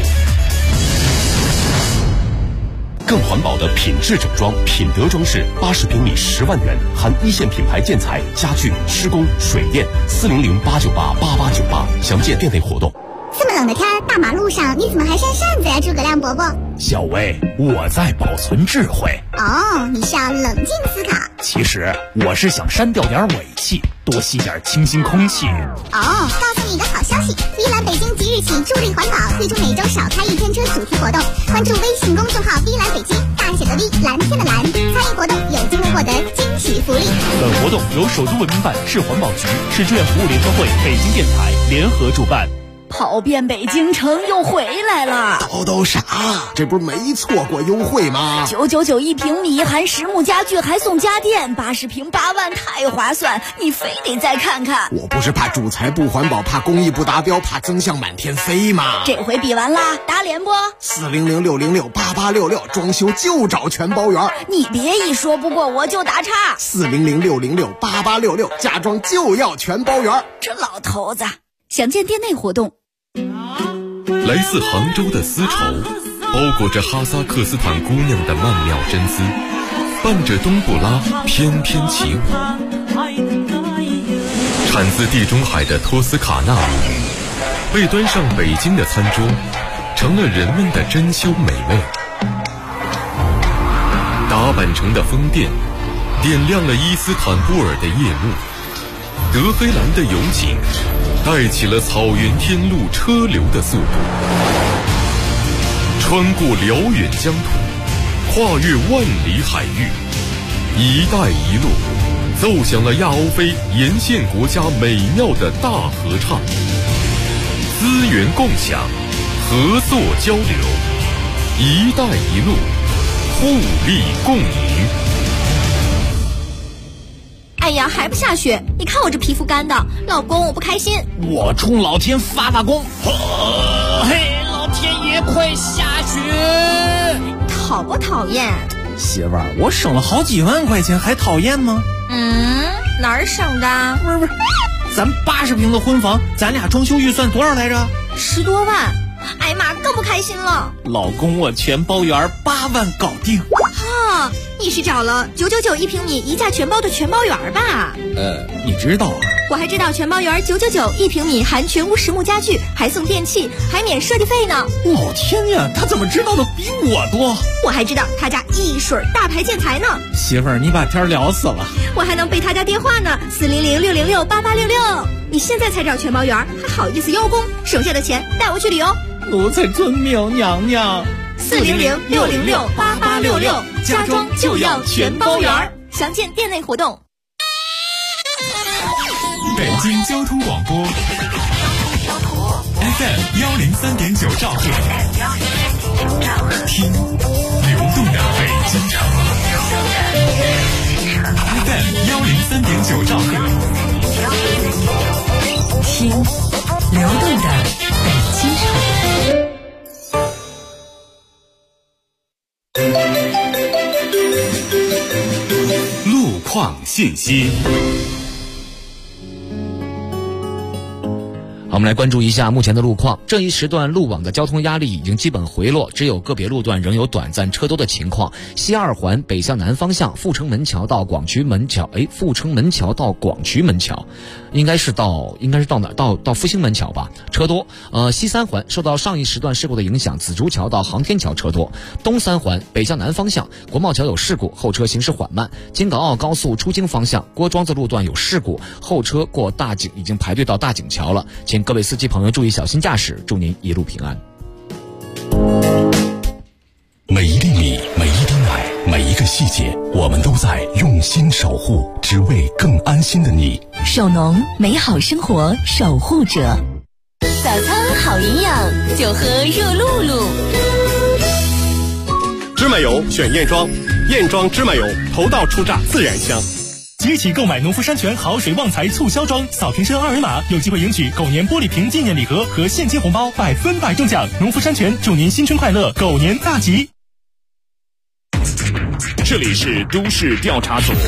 更环保的品质整装，品德装饰，80平米10万元，含一线品牌建材、家具、施工、水电，400-898-8898。详见店内活动。 这么冷的天，大马路上你怎么还扇扇子呀，诸葛亮伯伯？ 小薇，我在保存智慧。 哦，你是要冷静思考。 其实我是想删掉点尾气，多吸点清新空气。 哦，告诉你一个好消息，碧蓝北京即日起助力环保，推出每周少开1天车主题活动。关注微信公众号碧蓝北京，大写的 V， 蓝天的蓝，参与活动有机会获得惊喜福利。 本活动由首都文明办、市环保局、市志愿服务联合会、北京电台联合主办。 跑遍北京城又回来了。 叨啥？这不是没错过优惠吗 ？999一平米，含实木家具还送家电，80平8万，太划算！你非得再看看。 我不是怕主材不环保，怕工艺不达标，怕增项满天飞吗？ 这回比完啦，打脸不？400-606-8866，装修就找全包圆。你别一说不过我就打岔。 400-606-8866，家装就要全包圆。 这老头子，想见店内活动。 来自杭州的丝绸，包裹着哈萨克斯坦姑娘的曼妙真丝，伴着冬不拉翩翩起舞。产自地中海的托斯卡纳米，被端上北京的餐桌，成了人们的珍馐美味。达坂城的风电，点亮了伊斯坦布尔的夜幕。德黑兰的油井，带起了草原天路车流的速度。穿过辽远疆土，跨越万里海域，一带一路奏响了亚欧非沿线国家美妙的大合唱。资源共享，合作交流，一带一路，互利共赢。 哎呀，还不下雪？你看我这皮肤干的，老公我不开心。 我冲老天发功，嘿，老天爷快下雪！ 讨不讨厌？ 媳妇儿，我省了好几万块钱，还讨厌吗？ 哪儿省的？ 不是，咱80平的婚房，咱俩装修预算多少来着 ？10多万。哎呀妈，更不开心了。 老公，我全包圆8万搞定。 哈，你是找了999一平米一价全包的全包圆吧？ 你知道啊？ 我还知道全包圆999一平米，含全屋实木家具，还送电器，还免设计费呢。 老天呀，他怎么知道的比我多？ 我还知道他家一水大牌建材呢。 媳妇儿，你把天聊死了。 我还能背他家电话呢，400-606-8866。你现在才找全包圆，还好意思邀功？省下的钱带我去旅游。 奴才遵命，娘娘。 400-606-8866，家装就要全包圆。详见店内活动。 北京交通广播 FM 103.9兆赫，听流动的北京城。FM 103.9兆赫， 听流动的北京城。 路况信息。 好，我们来关注一下目前的路况。这一时段路网的交通压力已经基本回落，只有个别路段仍有短暂车多的情况。西二环北向南方向，阜成门桥到广渠门桥，阜成门桥到广渠门桥，应该是到哪？到复兴门桥吧，车多。西三环受到上一时段事故的影响，紫竹桥到航天桥车多。东三环北向南方向，国贸桥有事故，后车行驶缓慢。京港澳高速出京方向，郭庄子路段有事故，后车过大井已经排队到大井桥了，请各位司机朋友注意小心驾驶，祝您一路平安。 每一粒米，每一滴奶，每一个细节，我们都在用心守护，只为更安心的你。 手农，美好生活守护者。 早餐好营养，就喝热露露。 芝麻油选燕庄，燕庄芝麻油头道出榨，自然香。 即起购买农夫山泉好水旺财促销装，扫瓶身2维码，有机会赢取狗年玻璃瓶纪念礼盒和现金红包，100%中奖。农夫山泉祝您新春快乐，狗年大吉。 这里是都市调查组。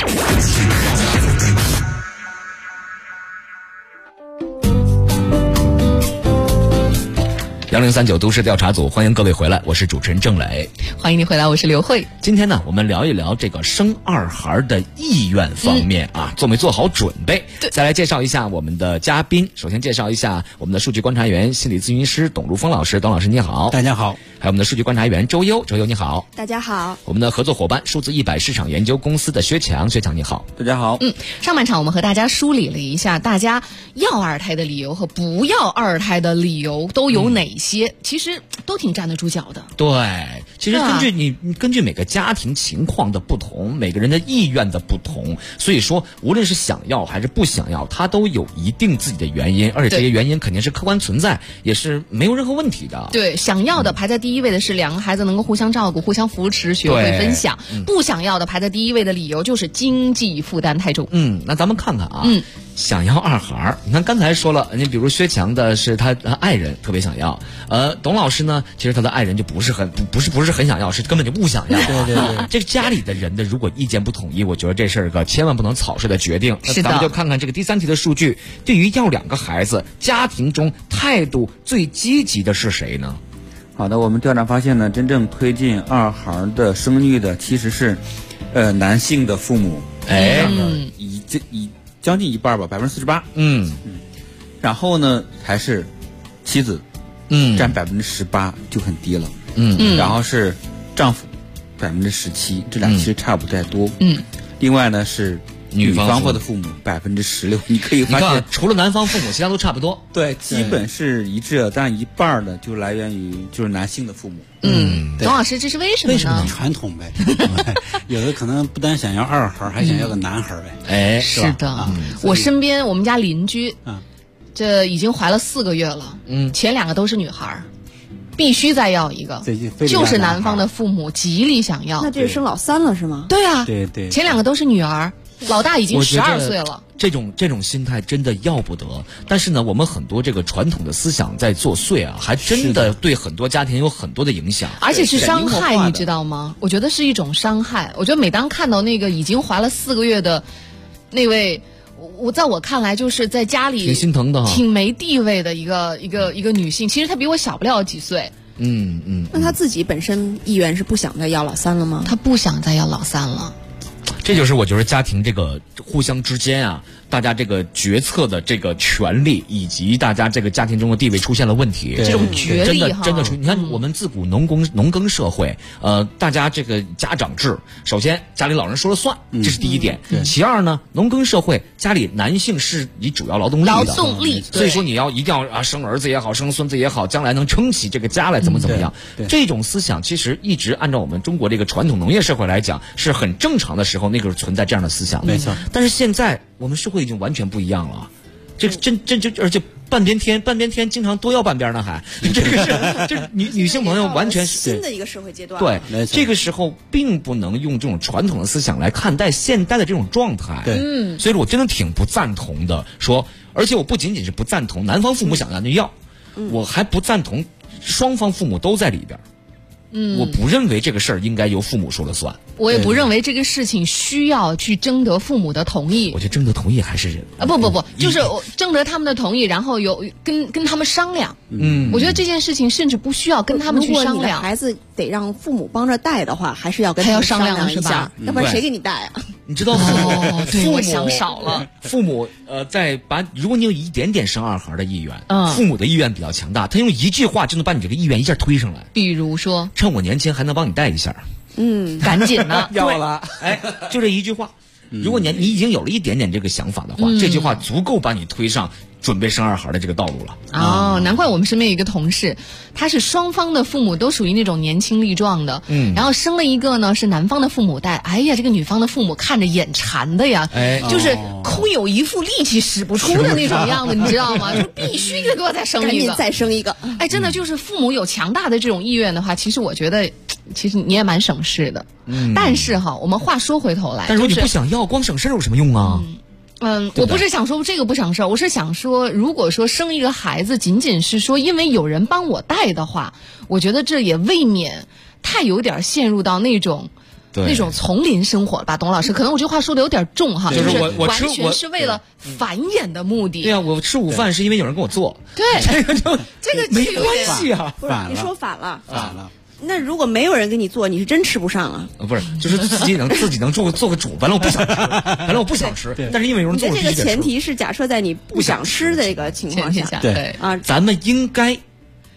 1039都市调查组，欢迎各位回来，我是主持人郑磊。 欢迎你回来，我是刘慧。 今天呢，我们聊一聊这个生2孩的意愿方面啊，做没做好准备？再来介绍一下我们的嘉宾。首先介绍一下我们的数据观察员、心理咨询师董如峰老师，董老师你好。 大家好。 还有我们的数据观察员周优你好。 大家好。 我们的合作伙伴数字100市场研究公司的薛强你好。 大家好。 上半场我们和大家梳理了一下大家要2胎的理由和不要2胎的理由都有哪些，其实都挺站得住脚的。 对， 其实根据每个家庭情况的不同，每个人的意愿的不同，所以说无论是想要还是不想要，它都有一定自己的原因，而且这些原因肯定是客观存在，也是没有任何问题的。 对，想要的排在第一位的是两个孩子能够互相照顾、互相扶持、学会分享；不想要的排在第一位的理由就是经济负担太重。 那咱们看看啊，想要二孩，你看刚才说了，你比如薛强的是他爱人特别想要，董老师呢，其实他的爱人就不是很想要，是根本就不想要。 对， 这个家里的人的如果意见不统一，我觉得这事儿个千万不能草率的决定。 是的， 咱们就看看这个第3题的数据，对于要2个孩子，家庭中态度最积极的是谁呢？ 好的，我们调查发现呢，真正推进二孩的生育的其实是男性的父母，以将近一半吧，48%。然后呢，还是妻子，占18%，就很低了。然后是丈夫17%，这俩其实差不太多。另外呢是女方的父母16%，你可以发现除了男方父母，其他都差不多。 对，基本是一致的，但一半的就来源于就是男性的父母。 董老师，这是为什么呢？ 传统呗，有的可能不但想要二孩，还想要个男孩呗。 是的，我身边我们家邻居，这已经怀了4个月了，前2个都是女孩。必须再要一个，就是男方的父母极力想要。 那这是生老3了是吗？ 对啊， 对， 前2个都是女儿，老大已经12岁了。 这种心态真的要不得。但是呢，我们很多这个传统的思想在作祟啊，还真的对很多家庭有很多的影响， 而且是伤害，你知道吗？我觉得是一种伤害。我觉得每当看到那个已经怀了4个月的那位。在我看来，就是在家里挺心疼的， 挺没地位的一个女性。其实她比我小不了几岁。 那她自己本身意愿是不想再要老3了吗？ 她不想再要老3了。 这就是我觉得家庭这个互相之间啊，大家这个决策的这个权利以及大家这个家庭中的地位出现了问题， 这种角力真的你看我们自古农耕社会，大家这个家长制，首先家里老人说了算，这是第一点。其二呢，农耕社会家里男性是以主要劳动力，所以说你一定要生儿子也好，生孙子也好，将来能撑起这个家来，怎么样？这种思想其实一直按照我们中国这个传统农业社会来讲是很正常的时候，那个存在这样的思想， 没错。 但是现在我们社会已经完全不一样了，这而且半边天经常多要半边呢，还这个是这女性朋友完全是新的一个社会阶段。 对，这个时候并不能用这种传统的思想来看待现代的这种状态。所以说我真的挺不赞同的。而且我不仅仅是不赞同男方父母想要就要，我还不赞同双方父母都在里边。我不认为这个事儿应该由父母说了算。 我也不认为这个事情需要去征得父母的同意。 我觉得征得同意还是不，就是征得他们的同意，然后跟他们商量。我觉得这件事情甚至不需要跟他们去商量。 如果你的孩子得让父母帮着带的话，还是要跟他们商量一下，要不然谁给你带啊？ 你知道对，我想少了。 父母如果你有一点点生二孩的意愿，父母的意愿比较强大，他用一句话就能把你这个意愿一下推上来。 比如说， 趁我年轻还能帮你带一下。 赶紧的要了，就这一句话。如果你已经有了一点点这个想法的话，这句话足够把你推上准备生二孩的这个道路了。 难怪我们身边有一个同事，他是双方的父母都属于那种年轻力壮的，然后生了一个呢是男方的父母带，哎呀，这个女方的父母看着眼馋的呀，就是空有一副力气使不出的那种样子，你知道吗？就必须得给我再生一个， 赶紧再生一个。 真的就是父母有强大的这种意愿的话，其实我觉得，其实你也蛮省事的。但是我们话说回头来， 但如果你不想要，光省事有什么用啊？ 我不是想说这个不省事，我是想说，如果说生一个孩子仅仅是说因为有人帮我带的话，我觉得这也未免太有点陷入到那种丛林生活了吧，董老师？可能我这话说的有点重哈， 就是完全是为了繁衍的目的。 对啊，我吃午饭是因为有人跟我做。 对，这个没关系啊。 不是，你说反了。那如果没有人给你做，你是真吃不上啊？ 不是，就是自己能做个主。本来我不想吃，但是因为有人做， 这个前提是假设在你不想吃的这个情况下， 对啊，咱们应该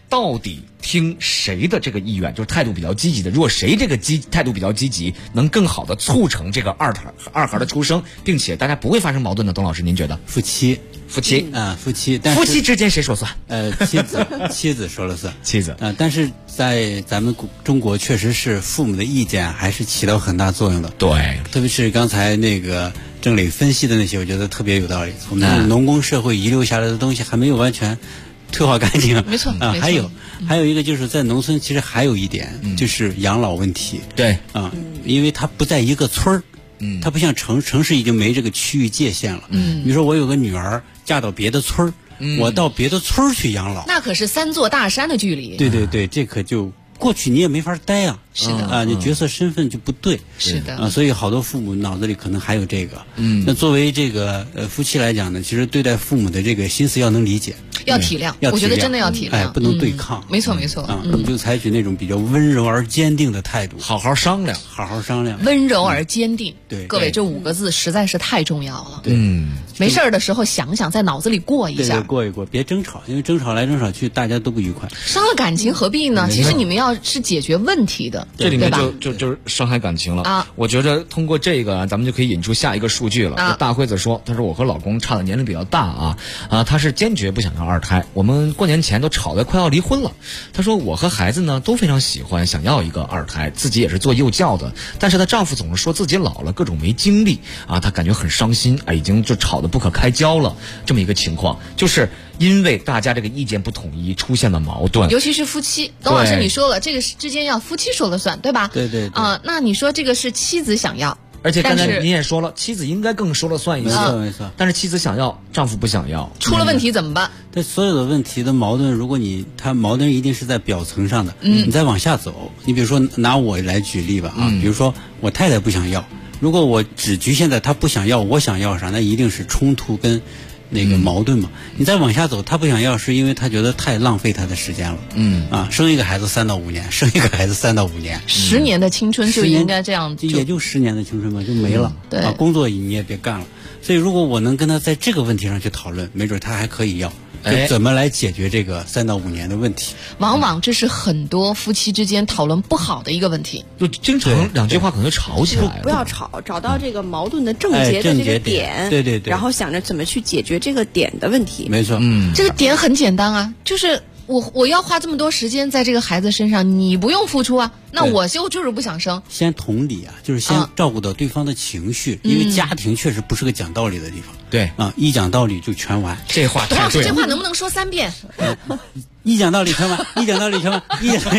到底听谁的这个意愿，就是态度比较积极的。如果谁这个态度比较积极，能更好的促成这个二孩的出生，并且大家不会发生矛盾的。董老师，您觉得？ 夫妻啊，夫妻，但是夫妻之间谁说算？ 妻子说了算。 妻子啊，但是在咱们中国，确实是父母的意见还是起到很大作用的。 对， 特别是刚才那个郑磊分析的那些，我觉得特别有道理。我们农耕社会遗留下来的东西还没有完全退化干净。 没错啊，还有一个就是在农村，其实还有一点就是养老问题。 对啊，因为它不在一个村儿。它不像城市已经没这个区域界限了。比如说我有个女儿嫁到别的村儿，我到别的村儿去养老， 那可是3座大山的距离。 对，这可就过去你也没法待啊。 是的啊，你角色身份就不对。 是的啊，所以好多父母脑子里可能还有这个。那作为这个夫妻来讲呢，其实对待父母的这个心思要能理解， 要体谅。我觉得真的要体谅， 哎，不能对抗。 没错啊，我们就采取那种比较温柔而坚定的态度， 好好商量。 温柔而坚定。 对， 各位这5个字实在是太重要了。 对， 没事儿的时候想想，在脑子里过一下。 对，过一过，别争吵，因为争吵来争吵去，大家都不愉快。 伤了感情何必呢？其实你们要是解决问题的， 这里面就是伤害感情了啊！ 我觉得通过这个，咱们就可以引出下一个数据了。 啊、 大辉子说：“他说我和老公差的年龄比较大他是坚决不想要2胎。我们过年前都吵得快要离婚了。他说我和孩子呢都非常喜欢，想要一个2胎，自己也是做幼教的，但是她丈夫总是说自己老了，各种没精力她感觉很伤心已经就吵得不可开交了。这么一个情况，就是因为大家这个意见不统一，出现了矛盾， 尤其是夫妻。董老师，你说了，这个之间要夫妻说了算，对吧？ 对啊，那你说这个是妻子想要， 而且刚才您也说了，妻子应该更说了算一些。 没错。 但是妻子想要，丈夫不想要， 出了问题怎么办？ 这所有的问题的矛盾，如果他矛盾一定是在表层上的，你再往下走，你比如说拿我来举例吧比如说我太太不想要，如果我只局限在她不想要，我想要上，那一定是冲突跟那个矛盾嘛。你再往下走，他不想要是因为他觉得太浪费他的时间了。生一个孩子3到5年，生一个孩子3到5年 ，10年的青春就应该这样， 也就10年的青春嘛，就没了。 对工作你也别干了。所以如果我能跟他在这个问题上去讨论，没准他还可以要。就怎么来解决这个3到5年的问题？ 往往这是很多夫妻之间讨论不好的一个问题， 就经常2句话可能就吵起来了。 不要吵，找到这个矛盾的症结的这个点， 对， 然后想着怎么去解决这个点的问题。 没错， 这个点很简单啊，就是我要花这么多时间在这个孩子身上，你不用付出啊，那我就是不想生。 先同理就是先照顾到对方的情绪，因为家庭确实不是个讲道理的地方。 对一讲道理就全完。 这话董老师，这话能不能说3遍？ 一讲道理全完，一讲道理全完，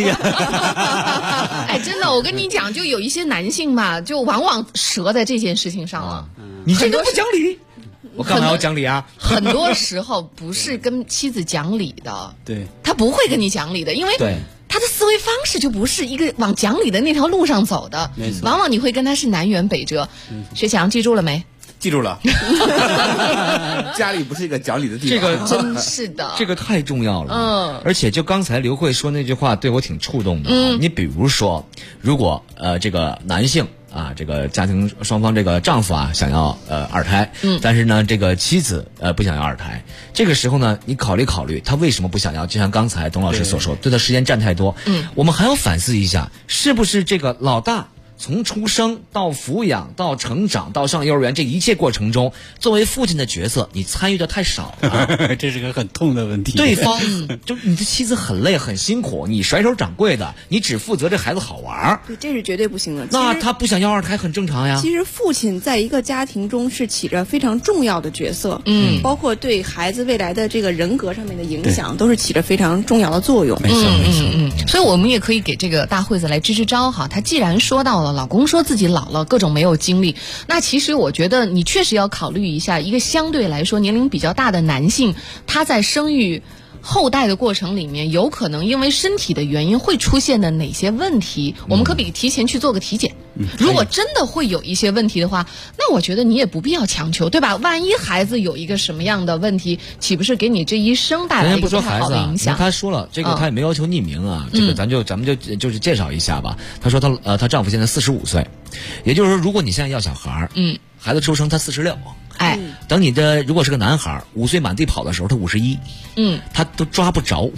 哎，真的，我跟你讲，就有一些男性嘛，就往往折在这件事情上了。 你这都不讲理。我干嘛要讲理啊？ 很多时候不是跟妻子讲理的， 对， 他不会跟你讲理的，因为他的思维方式就不是一个往讲理的那条路上走的。 没错， 往往你会跟他是南辕北辙。学强，记住了没？ 记住了。家里不是一个讲理的地方。 这个真是的， 这个太重要了。而且就刚才刘慧说那句话，对我挺触动的。你比如说，如果这个男性这个家庭双方这个丈夫想要2胎，但是呢这个妻子不想要2胎，这个时候呢你考虑他为什么不想要，就像刚才董老师所说，对他时间占太多。我们还要反思一下，是不是这个老大从出生到抚养到成长到上幼儿园这一切过程中，作为父亲的角色你参与的太少了。 这是个很痛的问题。 对方就你的妻子很累很辛苦，你甩手掌柜的，你只负责这孩子好玩。 对，这是绝对不行的。 那他不想要2胎很正常呀。 其实父亲在一个家庭中是起着非常重要的角色，包括对孩子未来的这个人格上面的影响，都是起着非常重要的作用。 没错。 所以我们也可以给这个大惠子来支支招哈。他既然说到了老公说自己老了，各种没有精力，那其实我觉得你确实要考虑一下，一个相对来说年龄比较大的男性，他在生育后代的过程里面，有可能因为身体的原因会出现的哪些问题，我们可比提前去做个体检。如果真的会有一些问题的话，那我觉得你也不必要强求，对吧？万一孩子有一个什么样的问题，岂不是给你这一生带来一个不太好的影响？ 他说了，这个他也没要求匿名这个咱们就是介绍一下吧。他说她丈夫现在45岁，也就是说，如果你现在要小孩孩子出生他46， 等你的如果是个男孩，5岁满地跑的时候，他51，他都抓不着。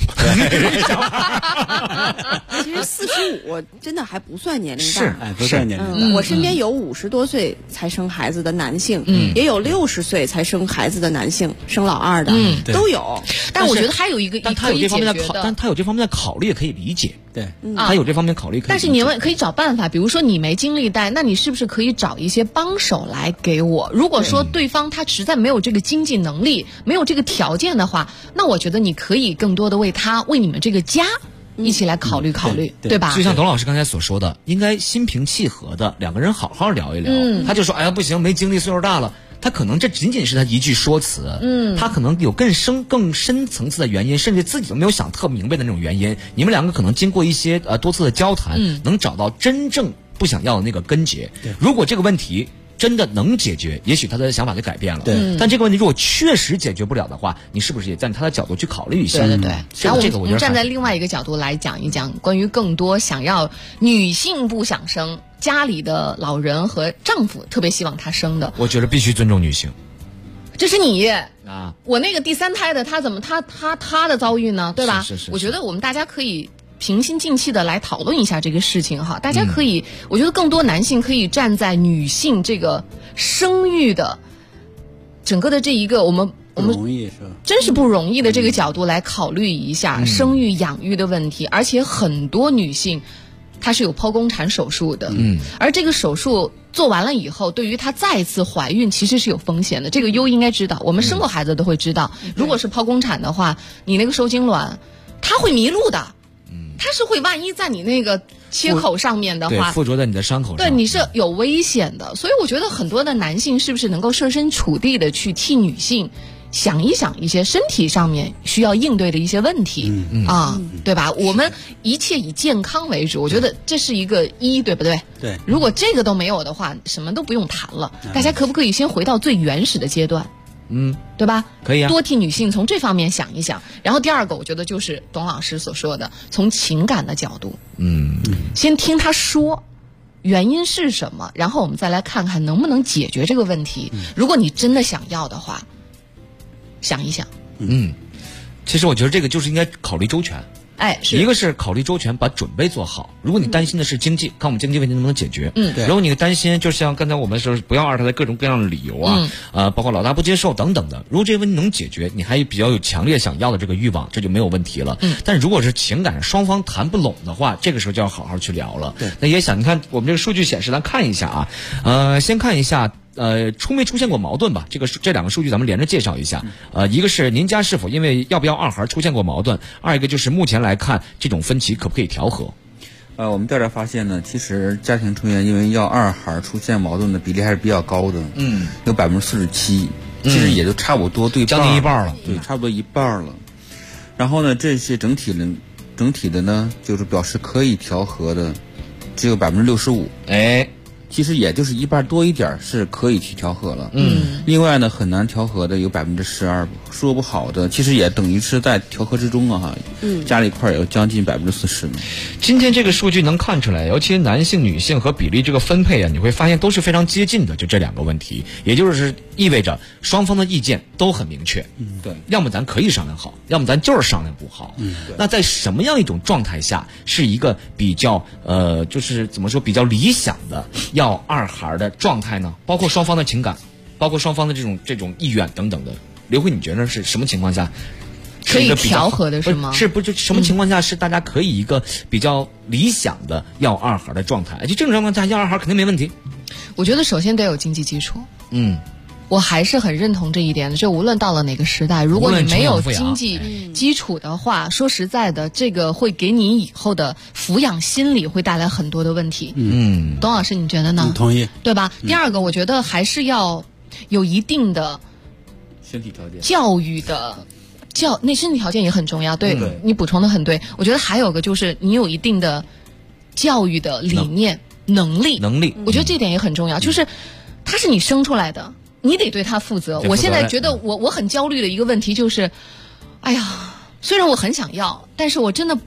其实45真的还不算年龄大， 是， 不算年龄大。 我身边有50多岁才生孩子的男性，也有60岁才生孩子的男性，生老二的，都有。 但我觉得还有一个， 但他有这方面的但他有这方面的考虑也可以理解。 对， 他有这方面考虑可以理解。 但是你们可以找办法，比如说你没精力带，那你是不是可以找一些帮手来给我？如果说对方他实在没有这个经济能力，没有这个条件的话，那我觉得你可以更多的为你们这个家一起来考虑考虑，对吧？ 就像董老师刚才所说的，应该心平气和的两个人好好聊一聊。他就说，哎呀不行，没精力，岁数大了。他可能这仅仅是他一句说辞，他可能有更深层次的原因，甚至自己都没有想特明白的那种原因。你们两个可能经过一些多次的交谈，能找到真正不想要的那个根结。如果这个问题真的能解决，也许他的想法就改变了。但这个问题如果确实解决不了的话，你是不是也站在他的角度去考虑一下？ 对。然后我们这个我觉得站在另外一个角度来讲一讲，关于更多想要女性不想生，家里的老人和丈夫特别希望她生的， 我觉得必须尊重女性。 这是你啊， 我那个第3胎的他怎么他的遭遇呢？对吧？ 是。 我觉得我们大家可以平心静气的来讨论一下这个事情哈。大家可以，我觉得更多男性可以站在女性这个生育的整个的这一个我们容易是吧？ 真是不容易的这个角度来考虑一下生育养育的问题，而且很多女性她是有剖宫产手术的，而这个手术做完了以后，对于她再次怀孕其实是有风险的。这个优应该知道，我们生过孩子都会知道，如果是剖宫产的话，你那个受精卵它会迷路的，它是会万一在你那个切口上面的话， 附着在你的伤口上， 对，你是有危险的。所以我觉得很多的男性是不是能够设身处地的去替女性想一想一些身体上面需要应对的一些问题对吧？我们一切以健康为主，我觉得这是一个对不对？ 对。 如果这个都没有的话，什么都不用谈了。大家可不可以先回到最原始的阶段？对吧？ 可以啊。 多替女性从这方面想一想。然后第二个，我觉得就是董老师所说的，从情感的角度，先听他说原因是什么，然后我们再来看看能不能解决这个问题。如果你真的想要的话，想一想。 其实我觉得这个就是应该考虑周全。一个是考虑周全，把准备做好。如果你担心的是经济，看我们经济问题能不能解决。如果你担心，就像刚才我们说不要2胎的各种各样的理由包括老大不接受等等的，如果这个问题能解决，你还比较有强烈想要的这个欲望，这就没有问题了。但如果是情感双方谈不拢的话，这个时候就要好好去聊了。那也想你看我们这个数据显示，咱看一下先看一下出没出现过矛盾吧？这2个数据咱们连着介绍一下。一个是您家是否因为要不要2孩出现过矛盾，二一个就是目前来看这种分歧可不可以调和？ 我们调查发现呢，其实家庭成员因为要2孩出现矛盾的比例还是比较高的，有47%，其实也就差不多将近一半了， 对，差不多一半了。然后呢，这些整体的呢，就是表示可以调和的，只有65%。其实也就是一半多一点是可以去调和了。另外呢，很难调和的有12%，说不好的其实也等于是在调和之中加了一块有将近40%。 今天这个数据能看出来，尤其男性、女性和比例这个分配你会发现都是非常接近的，就这2个问题，也就是意味着双方的意见都很明确。 对， 要么咱可以商量好，要么咱就是商量不好。那在什么样一种状态下是一个比较就是怎么说比较理想的要2孩的状态呢？包括双方的情感，包括双方的这种意愿等等的。刘慧，你觉得是什么情况下可以调和的是吗？ 就什么情况下是大家可以一个比较理想的要2孩的状态？就这种状况下要2孩肯定没问题。 我觉得首先得有经济基础。我还是很认同这一点的。就无论到了哪个时代，如果你没有经济基础的话，说实在的，这个会给你以后的抚养心理会带来很多的问题。董老师你觉得呢？ 同意， 对吧？第二个，我觉得还是要有一定的身体条件、 教育的那身体条件也很重要。对，你补充的很对。我觉得还有个就是你有一定的教育的理念、能力。我觉得这点也很重要。就是他是你生出来的，你得对他负责。我现在觉得我很焦虑的一个问题就是，哎呀，虽然我很想要，但是我真的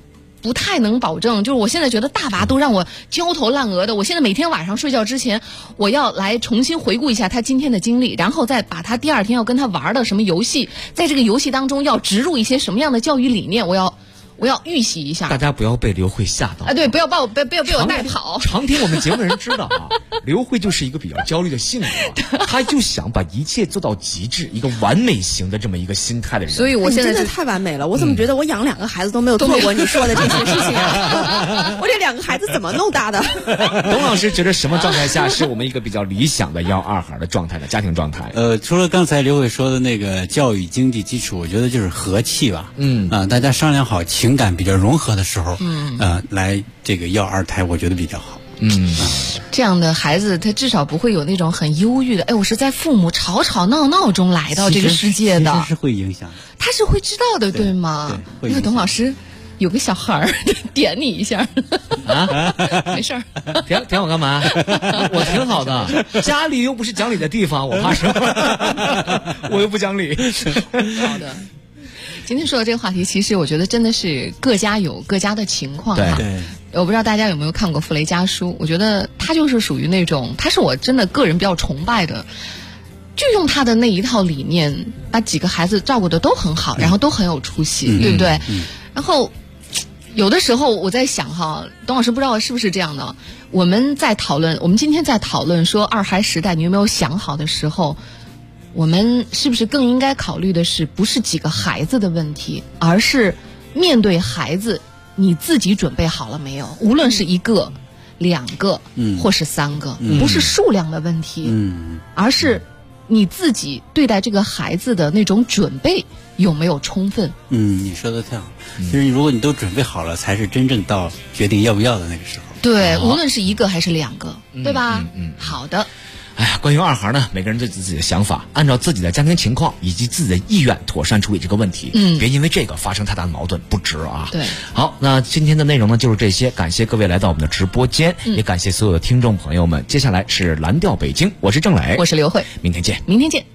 不太能保证，就是我现在觉得大娃都让我焦头烂额的。我现在每天晚上睡觉之前，我要来重新回顾一下他今天的经历，然后再把他第二天要跟他玩的什么游戏，在这个游戏当中要植入一些什么样的教育理念，我要预习一下。 大家不要被刘慧吓到啊！对，不要被我带跑。 常听我们节目的人知道啊，刘慧就是一个比较焦虑的性格，他就想把一切做到极致，一个完美型的这么一个心态的人。 所以我现在真的太完美了，我怎么觉得我养2个孩子都没有做过你说的这些事情啊？我这2个孩子怎么弄大的？ 董老师觉得什么状态下是我们一个比较理想的要2孩的状态的家庭状态？ 除了刚才刘慧说的那个教育经济基础，我觉得就是和气吧。大家商量好，情感比较融合的时候，来这个要2胎，我觉得比较好。 这样的孩子，他至少不会有那种很忧郁的。哎，我是在父母吵吵闹闹中来到这个世界的， 其实是会影响的。 他是会知道的，对吗？那个董老师有个小孩儿点你一下啊， 没事儿， 点我干嘛？我挺好的，家里又不是讲理的地方，我怕什么？我又不讲理。 好的。今天说的这个话题，其实我觉得真的是各家有各家的情况哈。 对， 我不知道大家有没有看过傅雷家书，我觉得他就是属于那种，他是我真的个人比较崇拜的，就用他的那一套理念，把几个孩子照顾的都很好，然后都很有出息，对不对？然后有的时候我在想哈，董老师不知道是不是这样的，我们今天在讨论说2孩时代你有没有想好的时候，我们是不是更应该考虑的是不是几个孩子的问题，而是面对孩子你自己准备好了没有？无论是1个、2个，或是3个，不是数量的问题，而是你自己对待这个孩子的那种准备有没有充分？ 你说的太好，就是如果你都准备好了，才是真正到决定要不要的那个时候。 对，无论是1个还是2个，对吧？好的。 哎呀，关于2孩呢，每个人对自己的想法，按照自己的家庭情况以及自己的意愿，妥善处理这个问题。别因为这个发生太大的矛盾，不值啊。 对， 好，那今天的内容呢就是这些，感谢各位来到我们的直播间，也感谢所有的听众朋友们。接下来是蓝调北京，我是郑磊， 我是刘慧， 明天见， 明天见。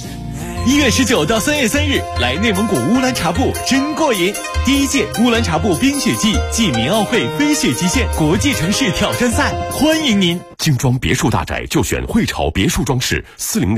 1月19到3月3日，来内蒙古乌兰察布真过瘾！第1届乌兰察布冰雪季暨民奥会飞雪极限国际城市挑战赛，欢迎您！ 精装别墅大宅就选汇潮别墅装饰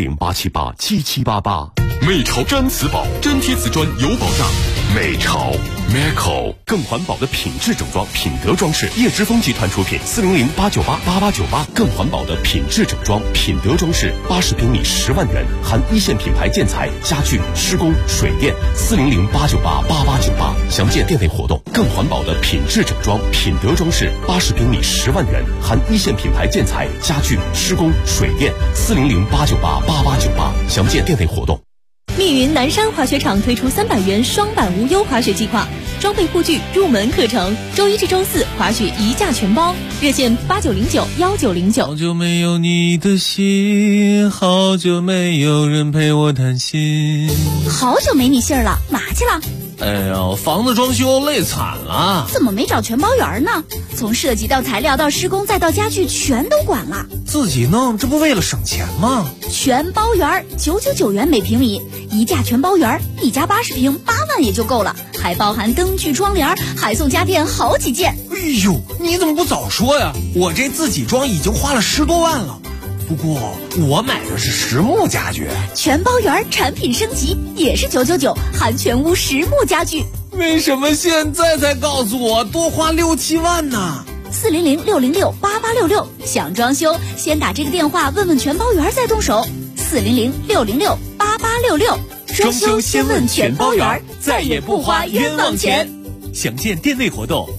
，400-878-7788。美潮毡瓷宝，粘贴瓷砖有保障。美潮 Meco 更环保的品质整装，品德装饰，叶之峰集团出品，400-898-8898，更环保的品质整装，品德装饰，80平米10万元，含1线品牌建材、家具、施工、水电，400-898-8898，详见店内活动。更环保的品质整装，品德装饰，80平米10万元，含1线品牌建材、家具、施工、水电，400-898-8898，详见店内活动。 密云南山滑雪场推出300元双板无忧滑雪计划，装备护具、入门课程，周1至周4滑雪1价全包，热线89091909。 好久没有你的心，好久没有人陪我谈心。 好久没你信儿了，哪去了？ 哎呀，房子装修累惨了。 怎么没找全包员呢？从设计到材料到施工再到家具全都管了。 自己弄，这不为了省钱吗？ 全包员999元每平米，1价全包员，1家80平8万也就够了，还包含灯具窗帘，还送家电好几件。 哎呦，你怎么不早说呀？我这自己装已经花了10多万了。不过我买的是实木家具， 全包员产品升级也是999，含全屋实木家具。 为什么现在才告诉我多花6、7万呢 ？400-606-8866，想装修先打这个电话问问全包员再动手。400-606-8866， 装修先问全包员，再也不花冤枉钱。详见店内活动。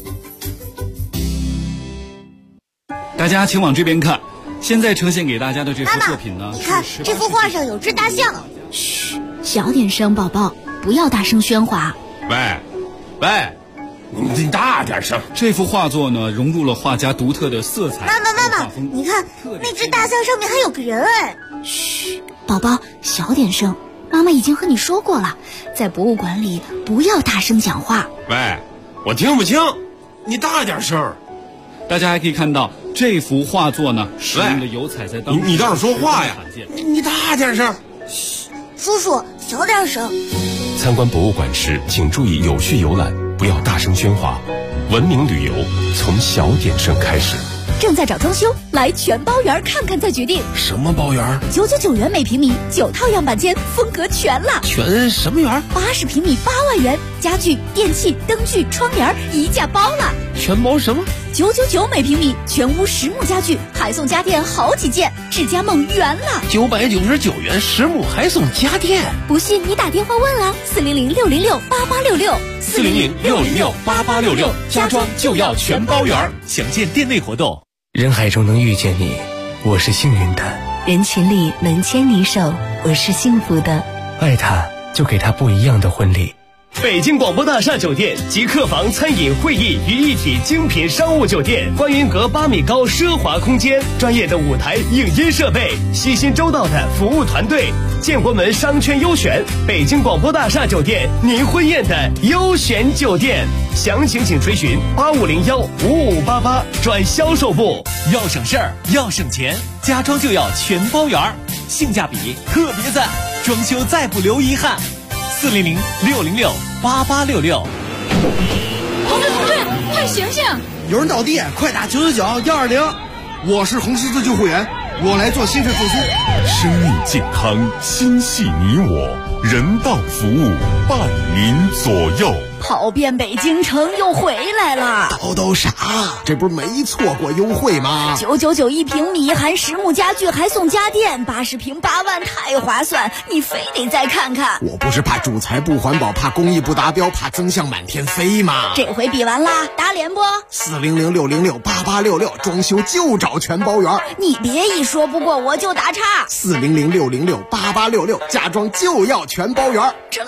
大家请往这边看，现在呈现给大家的这幅作品呢， 你看这幅画上有只大象。 嘘，小点声，宝宝，不要大声喧哗。 喂，你大点声。这幅画作呢，融入了画家独特的色彩。 妈妈，你看那只大象上面还有个人哎。 嘘，宝宝，小点声。妈妈已经和你说过了，在博物馆里不要大声讲话。 喂，我听不清，你大点声。大家还可以看到这幅画作呢，使用的油彩在当中。 你倒是说话呀！你大点声。 嘘，叔叔，小点声。 参观博物馆时，请注意有序游览，不要大声喧哗。 文明旅游从小点声开始。 正在找装修，来全包园看看再决定。 什么包园 ？999元每平米，9套样板间，风格全了。 全什么园 ？80平米8万元，家具、电器、灯具、窗帘一价包了。 全包什么 ？999每平米，全屋实木家具，还送家电好几件，智家梦圆了。 999元实木还送家电， 不信你打电话问啊，400-606-8866，400-606-8866， 家装就要全包圆。详见店内活动。 人海中能遇见你，我是幸运的； 人群里能牵你手，我是幸福的。 爱他，就给他不一样的婚礼。 北京广播大厦酒店集客房、餐饮、会议于一体精品商务酒店，观云阁8米高奢华空间，专业的舞台影音设备，细心周到的服务团队。建国门商圈优选，北京广播大厦酒店，您婚宴的优选酒店。详情请垂询8501-5588转销售部。 要省事儿，要省钱，家装就要全包圆，性价比特别赞，装修再不留遗憾。400-606-8866。 同志，快醒醒！ 有人倒地，快打999-120。我是红十字救护员，我来做心肺复苏。 生命健康，心系你我，人道服务伴您左右。 跑遍北京城又回来了， 叨啥？这不是没错过优惠吗 ？999一平米，含实木家具，还送家电，80平8万，太划算！你非得再看看。 我不是怕主材不环保，怕工艺不达标，怕增项满天飞吗？ 这回比完啦，打脸不 ？400-606-8866，装修就找全包圆。 你别一说不过我就打岔。 400-606-8866，家装就要全包圆。 这